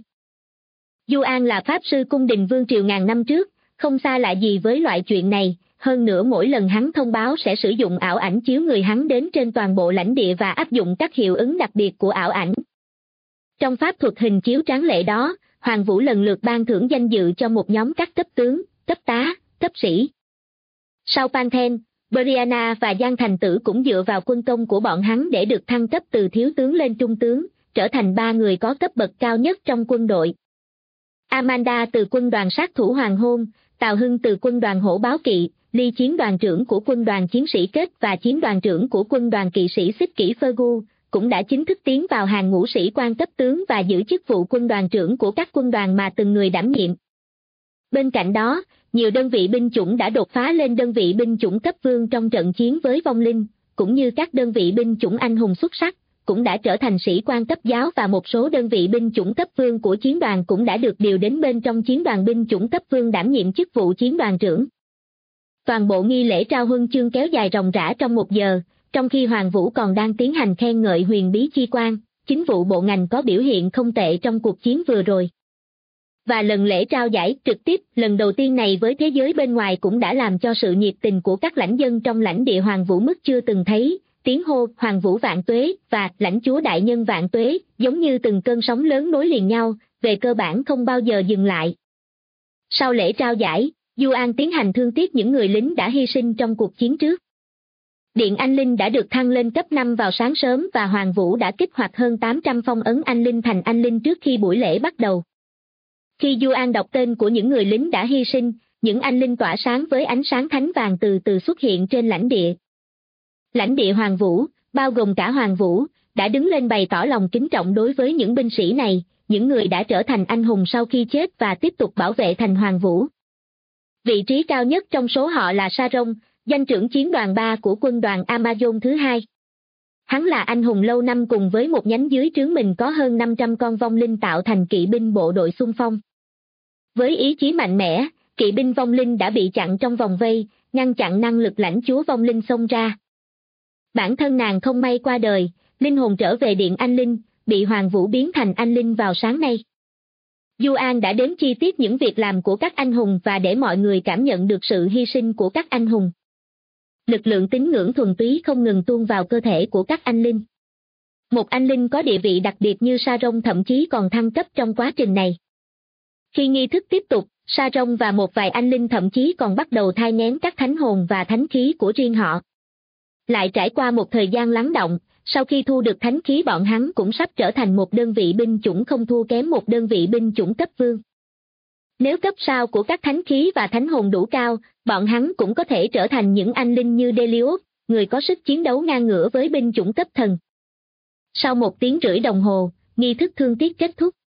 Speaker 2: Yuan là pháp sư cung đình vương triều ngàn năm trước, không xa lạ gì với loại chuyện này, hơn nữa mỗi lần hắn thông báo sẽ sử dụng ảo ảnh chiếu người hắn đến trên toàn bộ lãnh địa và áp dụng các hiệu ứng đặc biệt của ảo ảnh. Trong pháp thuật hình chiếu tráng lệ đó, Hoàng Vũ lần lượt ban thưởng danh dự cho một nhóm các cấp tướng, cấp tá, cấp sĩ. Sau Panthen, Brianna và Giang Thành Tử cũng dựa vào quân công của bọn hắn để được thăng cấp từ thiếu tướng lên trung tướng, trở thành 3 người có cấp bậc cao nhất trong quân đội. Amanda từ quân đoàn sát thủ Hoàng Hôn, Tào Hưng từ quân đoàn Hổ Báo Kỵ, Lee chiến đoàn trưởng của quân đoàn chiến sĩ kết và chiến đoàn trưởng của quân đoàn kỵ sĩ xích kỷ Fergus, cũng đã chính thức tiến vào hàng ngũ sĩ quan cấp tướng và giữ chức vụ quân đoàn trưởng của các quân đoàn mà từng người đảm nhiệm. Bên cạnh đó, nhiều đơn vị binh chủng đã đột phá lên đơn vị binh chủng cấp vương trong trận chiến với vong linh, cũng như các đơn vị binh chủng anh hùng xuất sắc, cũng đã trở thành sĩ quan cấp giáo và một số đơn vị binh chủng cấp vương của chiến đoàn cũng đã được điều đến bên trong chiến đoàn binh chủng cấp vương đảm nhiệm chức vụ chiến đoàn trưởng. Toàn bộ nghi lễ trao huân chương kéo dài ròng rã trong 1 giờ, trong khi Hoàng Vũ còn đang tiến hành khen ngợi huyền bí chi quan, chính vụ bộ ngành có biểu hiện không tệ trong cuộc chiến vừa rồi. Và lần lễ trao giải trực tiếp lần đầu tiên này với thế giới bên ngoài cũng đã làm cho sự nhiệt tình của các lãnh dân trong lãnh địa Hoàng Vũ mức chưa từng thấy, tiếng hô Hoàng Vũ vạn tuế và lãnh chúa đại nhân vạn tuế giống như từng cơn sóng lớn nối liền nhau, về cơ bản không bao giờ dừng lại. Sau lễ trao giải, Yuan tiến hành thương tiếc những người lính đã hy sinh trong cuộc chiến trước. Điện Anh Linh đã được thăng lên cấp 5 vào sáng sớm và Hoàng Vũ đã kích hoạt hơn 800 phong ấn Anh Linh thành Anh Linh trước khi buổi lễ bắt đầu. Khi Yuan đọc tên của những người lính đã hy sinh, những Anh Linh tỏa sáng với ánh sáng thánh vàng từ từ xuất hiện trên lãnh địa. Lãnh địa Hoàng Vũ, bao gồm cả Hoàng Vũ, đã đứng lên bày tỏ lòng kính trọng đối với những binh sĩ này, những người đã trở thành anh hùng sau khi chết và tiếp tục bảo vệ thành Hoàng Vũ. Vị trí cao nhất trong số họ là Saron, danh trưởng chiến đoàn 3 của quân đoàn Amazon thứ 2. Hắn là anh hùng lâu năm cùng với một nhánh dưới trướng mình có hơn 500 con vong linh tạo thành kỵ binh bộ đội xung phong. Với ý chí mạnh mẽ, kỵ binh vong linh đã bị chặn trong vòng vây, ngăn chặn năng lực lãnh chúa vong linh xông ra. Bản thân nàng không may qua đời, linh hồn trở về điện Anh Linh, bị Hoàng Vũ biến thành Anh Linh vào sáng nay. Yuan đã đếm chi tiết những việc làm của các anh hùng và để mọi người cảm nhận được sự hy sinh của các anh hùng. Lực lượng tín ngưỡng thuần túy không ngừng tuôn vào cơ thể của các anh linh. Một anh linh có địa vị đặc biệt như Sa Rông thậm chí còn thăng cấp trong quá trình này. Khi nghi thức tiếp tục, Sa Rông và một vài anh linh thậm chí còn bắt đầu thai nghén các thánh hồn và thánh khí của riêng họ. Lại trải qua một thời gian lắng động, sau khi thu được thánh khí bọn hắn cũng sắp trở thành một đơn vị binh chủng không thua kém một đơn vị binh chủng cấp vương. Nếu cấp sao của các thánh khí và thánh hồn đủ cao, bọn hắn cũng có thể trở thành những anh linh như Delios, người có sức chiến đấu ngang ngửa với binh chủng cấp thần. Sau 1 tiếng rưỡi đồng hồ, nghi thức thương tiếc kết thúc.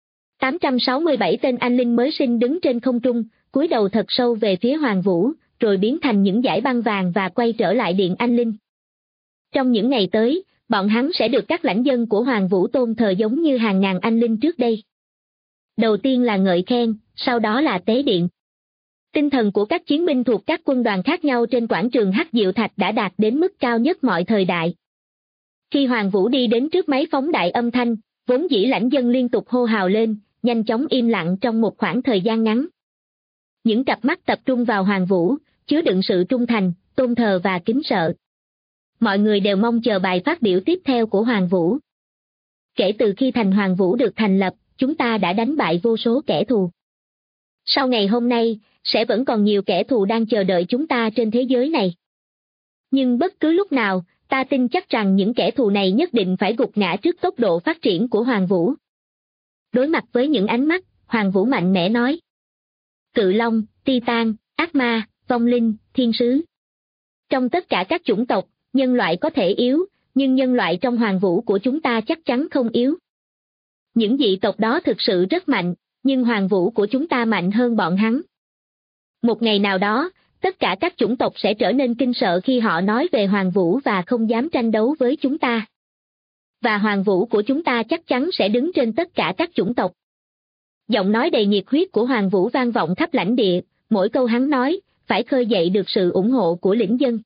Speaker 2: 867 tên anh linh mới sinh đứng trên không trung, cúi đầu thật sâu về phía Hoàng Vũ, rồi biến thành những dải băng vàng và quay trở lại điện anh linh. Trong những ngày tới, bọn hắn sẽ được các lãnh dân của Hoàng Vũ tôn thờ giống như hàng ngàn anh linh trước đây. Đầu tiên là ngợi khen, sau đó là tế điện. Tinh thần của các chiến binh thuộc các quân đoàn khác nhau trên quảng trường Hắc Diệu Thạch đã đạt đến mức cao nhất mọi thời đại. Khi Hoàng Vũ đi đến trước máy phóng đại âm thanh, vốn dĩ lãnh dân liên tục hô hào lên, nhanh chóng im lặng trong một khoảng thời gian ngắn. Những cặp mắt tập trung vào Hoàng Vũ, chứa đựng sự trung thành, tôn thờ và kính sợ. Mọi người đều mong chờ bài phát biểu tiếp theo của Hoàng Vũ. Kể từ khi thành Hoàng Vũ được thành lập, chúng ta đã đánh bại vô số kẻ thù. Sau ngày hôm nay, sẽ vẫn còn nhiều kẻ thù đang chờ đợi chúng ta trên thế giới này. Nhưng bất cứ lúc nào, ta tin chắc rằng những kẻ thù này nhất định phải gục ngã trước tốc độ phát triển của Hoàng Vũ. Đối mặt với những ánh mắt, Hoàng Vũ mạnh mẽ nói. Cự Long, Titan, Ác Ma, Vong Linh, Thiên Sứ. Trong tất cả các chủng tộc, nhân loại có thể yếu, nhưng nhân loại trong Hoàng Vũ của chúng ta chắc chắn không yếu. Những dị tộc đó thực sự rất mạnh, nhưng Hoàng Vũ của chúng ta mạnh hơn bọn hắn. Một ngày nào đó, tất cả các chủng tộc sẽ trở nên kinh sợ khi họ nói về Hoàng Vũ và không dám tranh đấu với chúng ta. Và Hoàng Vũ của chúng ta chắc chắn sẽ đứng trên tất cả các chủng tộc. Giọng nói đầy nhiệt huyết của Hoàng Vũ vang vọng khắp lãnh địa, mỗi câu hắn nói, phải khơi dậy được sự ủng hộ của lĩnh dân.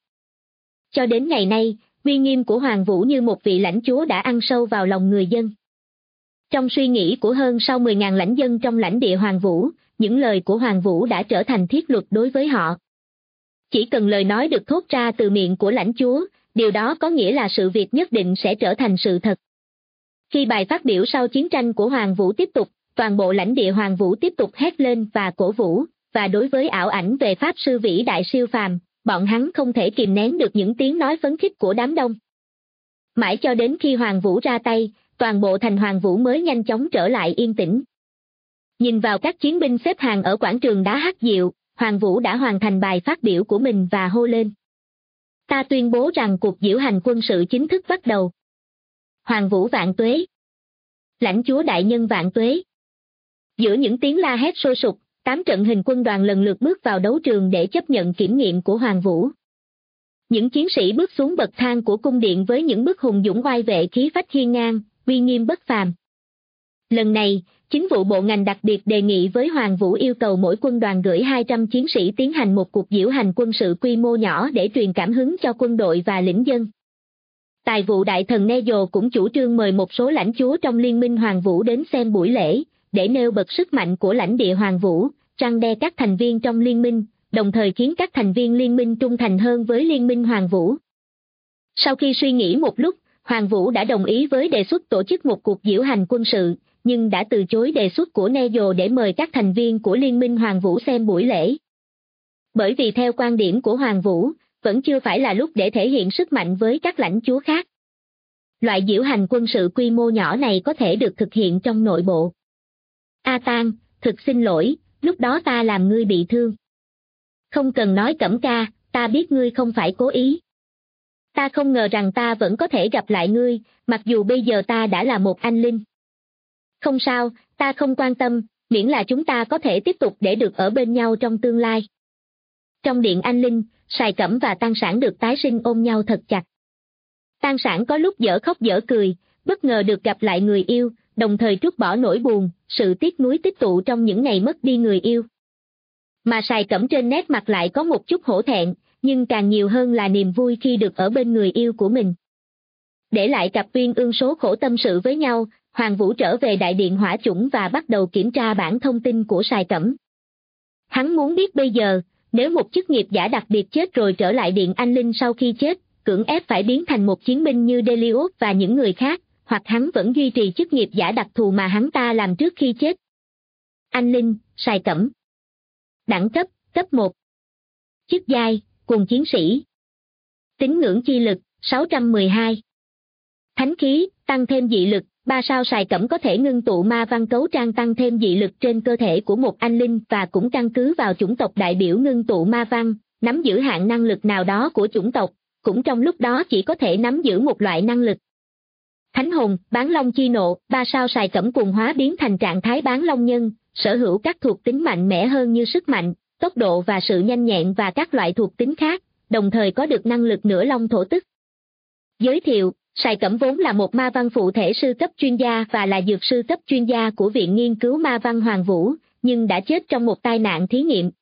Speaker 2: Cho đến ngày nay, uy nghiêm của Hoàng Vũ như một vị lãnh chúa đã ăn sâu vào lòng người dân. Trong suy nghĩ của hơn sau 10.000 lãnh dân trong lãnh địa Hoàng Vũ, những lời của Hoàng Vũ đã trở thành thiết luật đối với họ. Chỉ cần lời nói được thốt ra từ miệng của lãnh chúa, điều đó có nghĩa là sự việc nhất định sẽ trở thành sự thật. Khi bài phát biểu sau chiến tranh của Hoàng Vũ tiếp tục, toàn bộ lãnh địa Hoàng Vũ tiếp tục hét lên và cổ vũ, và đối với ảo ảnh về Pháp Sư vĩ đại siêu phàm, bọn hắn không thể kìm nén được những tiếng nói phấn khích của đám đông. Mãi cho đến khi Hoàng Vũ ra tay, toàn bộ thành Hoàng Vũ mới nhanh chóng trở lại yên tĩnh. Nhìn vào các chiến binh xếp hàng ở quảng trường đá Hắc Diệu, Hoàng Vũ đã hoàn thành bài phát biểu của mình và hô lên. Ta tuyên bố rằng cuộc diễu hành quân sự chính thức bắt đầu. Hoàng Vũ vạn tuế. Lãnh chúa đại nhân vạn tuế. Giữa những tiếng la hét sôi sục, 8 trận hình quân đoàn lần lượt bước vào đấu trường để chấp nhận kiểm nghiệm của Hoàng Vũ. Những chiến sĩ bước xuống bậc thang của cung điện với những bức hùng dũng oai vệ khí phách hiên ngang, uy nghiêm bất phàm. Lần này, chính vụ bộ ngành đặc biệt đề nghị với Hoàng Vũ yêu cầu mỗi quân đoàn gửi 200 chiến sĩ tiến hành một cuộc diễu hành quân sự quy mô nhỏ để truyền cảm hứng cho quân đội và lĩnh dân. Tài vụ đại thần Nejo cũng chủ trương mời một số lãnh chúa trong liên minh Hoàng Vũ đến xem buổi lễ, để nêu bật sức mạnh của lãnh địa Hoàng Vũ, răn đe các thành viên trong liên minh, đồng thời khiến các thành viên liên minh trung thành hơn với liên minh Hoàng Vũ. Sau khi suy nghĩ một lúc, Hoàng Vũ đã đồng ý với đề xuất tổ chức một cuộc diễu hành quân sự, nhưng đã từ chối đề xuất của Nejo để mời các thành viên của Liên minh Hoàng Vũ xem buổi lễ. Bởi vì theo quan điểm của Hoàng Vũ, vẫn chưa phải là lúc để thể hiện sức mạnh với các lãnh chúa khác. Loại diễu hành quân sự quy mô nhỏ này có thể được thực hiện trong nội bộ. Atan, thực xin lỗi, lúc đó ta làm ngươi bị thương. Không cần nói Cẩm ca, ta biết ngươi không phải cố ý. Ta không ngờ rằng ta vẫn có thể gặp lại ngươi, mặc dù bây giờ ta đã là một anh linh. Không sao, ta không quan tâm, miễn là chúng ta có thể tiếp tục để được ở bên nhau trong tương lai. Trong điện anh linh, Sài Cẩm và Tăng Sản được tái sinh ôm nhau thật chặt. Tăng Sản có lúc dở khóc dở cười, bất ngờ được gặp lại người yêu, đồng thời trút bỏ nỗi buồn, sự tiếc nuối tích tụ trong những ngày mất đi người yêu. Mà Sài Cẩm trên nét mặt lại có một chút hổ thẹn, nhưng càng nhiều hơn là niềm vui khi được ở bên người yêu của mình. Để lại cặp uyên ương số khổ tâm sự với nhau, Hoàng Vũ trở về đại điện hỏa chủng và bắt đầu kiểm tra bản thông tin của Sài Cẩm. Hắn muốn biết bây giờ, Nếu một chức nghiệp giả đặc biệt chết rồi trở lại Điện Anh Linh sau khi chết, cưỡng ép phải biến thành một chiến binh như Delius và những người khác, hoặc hắn vẫn duy trì chức nghiệp giả đặc thù mà hắn ta làm trước khi chết. Anh Linh, Sài Cẩm. Đẳng cấp, cấp 1. Chức giai, cuồng chiến sĩ. Tín ngưỡng chi lực, 612. Thánh khí, tăng thêm dị lực, 3 sao. Sài Cẩm có thể ngưng tụ ma văn cấu trang tăng thêm dị lực trên cơ thể của một anh linh và cũng căn cứ vào chủng tộc đại biểu ngưng tụ ma văn, nắm giữ hạng năng lực nào đó của chủng tộc, cũng trong lúc đó chỉ có thể nắm giữ một loại năng lực. Thánh hồn, bán long chi nộ, 3 sao. Sài Cẩm cuồng hóa biến thành trạng thái bán long nhân, sở hữu các thuộc tính mạnh mẽ hơn như sức mạnh, tốc độ và sự nhanh nhẹn và các loại thuộc tính khác, đồng thời có được năng lực nửa long thổ tức. Giới thiệu, Sài Cẩm vốn là một ma văn phụ thể sư cấp chuyên gia và là dược sư cấp chuyên gia của Viện Nghiên cứu Ma văn Hoàng Vũ, nhưng đã chết trong một tai nạn thí nghiệm.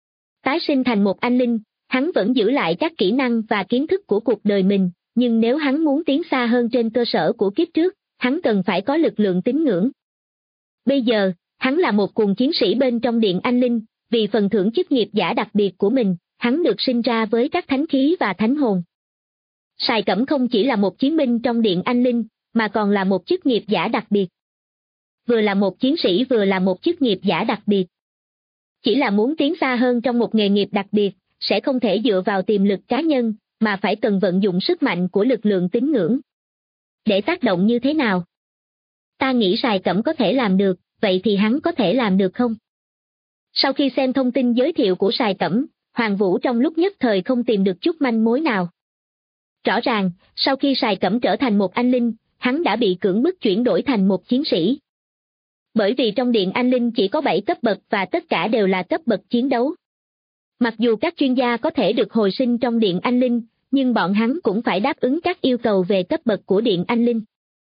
Speaker 2: Tái sinh thành một anh linh, hắn vẫn giữ lại các kỹ năng và kiến thức của cuộc đời mình, nhưng nếu hắn muốn tiến xa hơn trên cơ sở của kiếp trước, hắn cần phải có lực lượng tín ngưỡng. Bây giờ, hắn là một cuồng chiến sĩ bên trong Điện Anh Linh, vì phần thưởng chức nghiệp giả đặc biệt của mình, hắn được sinh ra với các thánh khí và thánh hồn. Sài Cẩm không chỉ là một chiến binh trong Điện Anh Linh, mà còn là một chức nghiệp giả đặc biệt. Vừa là một chiến sĩ vừa là một chức nghiệp giả đặc biệt. Chỉ là muốn tiến xa hơn trong một nghề nghiệp đặc biệt, sẽ không thể dựa vào tiềm lực cá nhân, mà phải cần vận dụng sức mạnh của lực lượng tín ngưỡng. Để tác động như thế nào? Ta nghĩ Sài Cẩm có thể làm được, vậy thì hắn có thể làm được không? Sau khi xem thông tin giới thiệu của Sài Cẩm, Hoàng Vũ trong lúc nhất thời không tìm được chút manh mối nào. Rõ ràng, sau khi Sài Cẩm trở thành một anh linh, hắn đã bị cưỡng bức chuyển đổi thành một chiến sĩ. Bởi vì trong Điện Anh Linh chỉ có 7 cấp bậc và tất cả đều là cấp bậc chiến đấu. Mặc dù các chuyên gia có thể được hồi sinh trong Điện Anh Linh, nhưng bọn hắn cũng phải đáp ứng các yêu cầu về cấp bậc của Điện Anh Linh.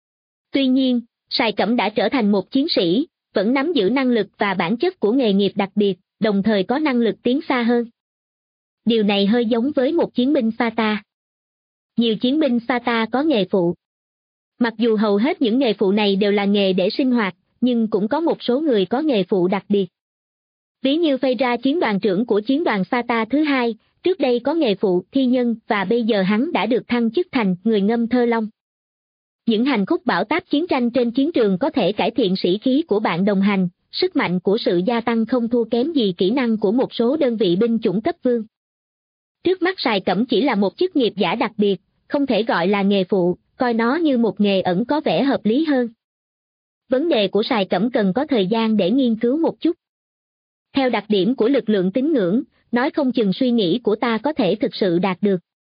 Speaker 2: Tuy nhiên, Sài Cẩm đã trở thành một chiến sĩ, vẫn nắm giữ năng lực và bản chất của nghề nghiệp đặc biệt, đồng thời có năng lực tiến xa hơn. Điều này hơi giống với một chiến binh Phata. Nhiều chiến binh Phata có nghề phụ. Mặc dù hầu hết những nghề phụ này đều là nghề để sinh hoạt, nhưng cũng có một số người có nghề phụ đặc biệt. Ví như Phaedra, chiến đoàn trưởng của chiến đoàn Phata thứ 2, trước đây có nghề phụ thi nhân và bây giờ hắn đã được thăng chức thành người ngâm thơ long. Những hành khúc bão táp chiến tranh trên chiến trường có thể cải thiện sĩ khí của bạn đồng hành, sức mạnh của sự gia tăng không thua kém gì kỹ năng của một số đơn vị binh chủng cấp vương. Trước mắt Sài Cẩm chỉ là một chức nghiệp giả đặc biệt, không thể gọi là nghề phụ, coi nó như một nghề ẩn có vẻ hợp lý hơn. Vấn đề của Sài Cẩm cần có thời gian để nghiên cứu một chút. Theo đặc điểm của lực lượng tín ngưỡng, nói không chừng suy nghĩ của ta có thể thực sự đạt được.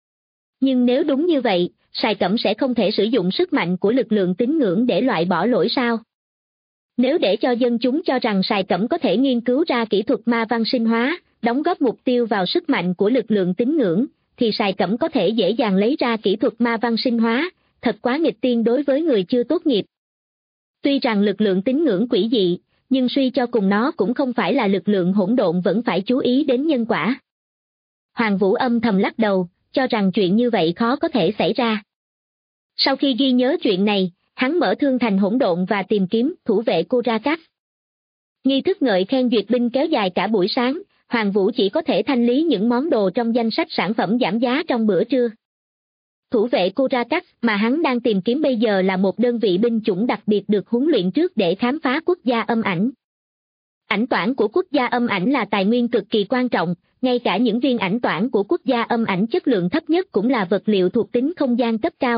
Speaker 2: Nhưng nếu đúng như vậy, Sài Cẩm sẽ không thể sử dụng sức mạnh của lực lượng tín ngưỡng để loại bỏ lỗi sao? Nếu để cho dân chúng cho rằng Sài Cẩm có thể nghiên cứu ra kỹ thuật ma văn sinh hóa, đóng góp mục tiêu vào sức mạnh của lực lượng tín ngưỡng, thì Sài Cẩm có thể dễ dàng lấy ra kỹ thuật ma văn sinh hóa, thật quá nghịch tiên đối với người chưa tốt nghiệp. Tuy rằng lực lượng tín ngưỡng quỷ dị, nhưng suy cho cùng nó cũng không phải là lực lượng hỗn độn, vẫn phải chú ý đến nhân quả. Hoàng Vũ âm thầm lắc đầu, cho rằng chuyện như vậy khó có thể xảy ra. Sau khi ghi nhớ chuyện này, hắn mở thương thành hỗn độn và tìm kiếm thủ vệ Korakas. Nghi thức ngợi khen duyệt binh kéo dài cả buổi sáng, Hoàng Vũ chỉ có thể thanh lý những món đồ trong danh sách sản phẩm giảm giá trong bữa trưa. Thủ vệ Korakas mà hắn đang tìm kiếm bây giờ là một đơn vị binh chủng đặc biệt được huấn luyện trước để khám phá quốc gia âm ảnh. Ảnh toản của quốc gia âm ảnh là tài nguyên cực kỳ quan trọng, ngay cả những viên ảnh toản của quốc gia âm ảnh chất lượng thấp nhất cũng là vật liệu thuộc tính không gian cấp cao.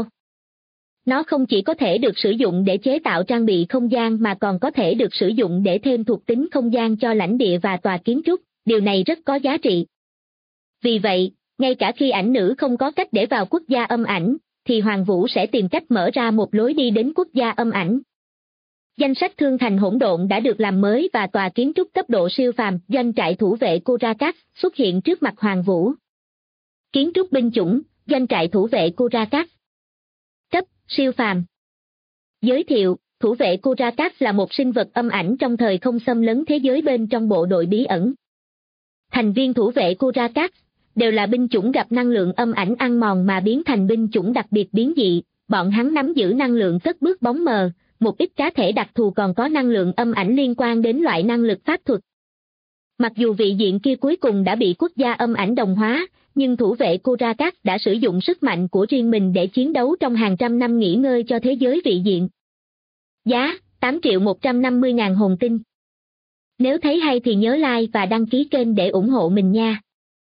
Speaker 2: Nó không chỉ có thể được sử dụng để chế tạo trang bị không gian mà còn có thể được sử dụng để thêm thuộc tính không gian cho lãnh địa và tòa kiến trúc, điều này rất có giá trị. Vì vậy, ngay cả khi ảnh nữ không có cách để vào quốc gia âm ảnh, thì Hoàng Vũ sẽ tìm cách mở ra một lối đi đến quốc gia âm ảnh. Danh sách thương thành hỗn độn đã được làm mới và tòa kiến trúc cấp độ siêu phàm doanh trại thủ vệ Korakas xuất hiện trước mặt Hoàng Vũ. Kiến trúc binh chủng, doanh trại thủ vệ Korakas. Cấp, siêu phàm. Giới thiệu, thủ vệ Korakas là một sinh vật âm ảnh trong thời không xâm lấn thế giới bên trong bộ đội bí ẩn. Thành viên thủ vệ Korakas đều là binh chủng gặp năng lượng âm ảnh ăn mòn mà biến thành binh chủng đặc biệt biến dị, bọn hắn nắm giữ năng lượng cất bước bóng mờ, một ít cá thể đặc thù còn có năng lượng âm ảnh liên quan đến loại năng lực pháp thuật. Mặc dù vị diện kia cuối cùng đã bị quốc gia âm ảnh đồng hóa, nhưng thủ vệ Korakat đã sử dụng sức mạnh của riêng mình để chiến đấu trong hàng trăm năm nghỉ ngơi cho thế giới vị diện. Giá, 8.150.000 hồn tinh. Nếu thấy hay thì nhớ like và đăng ký kênh để ủng hộ mình nha.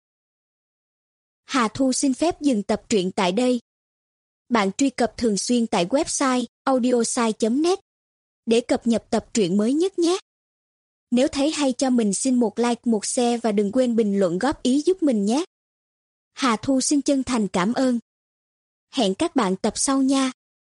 Speaker 3: Hà Thu xin phép dừng tập truyện tại đây. Bạn truy cập thường xuyên tại website audiosai.net để cập nhật tập truyện mới nhất nhé. Nếu thấy hay cho mình xin một like, một share và đừng quên bình luận góp ý giúp mình nhé. Hà Thu xin chân thành cảm ơn. Hẹn các bạn tập sau nha.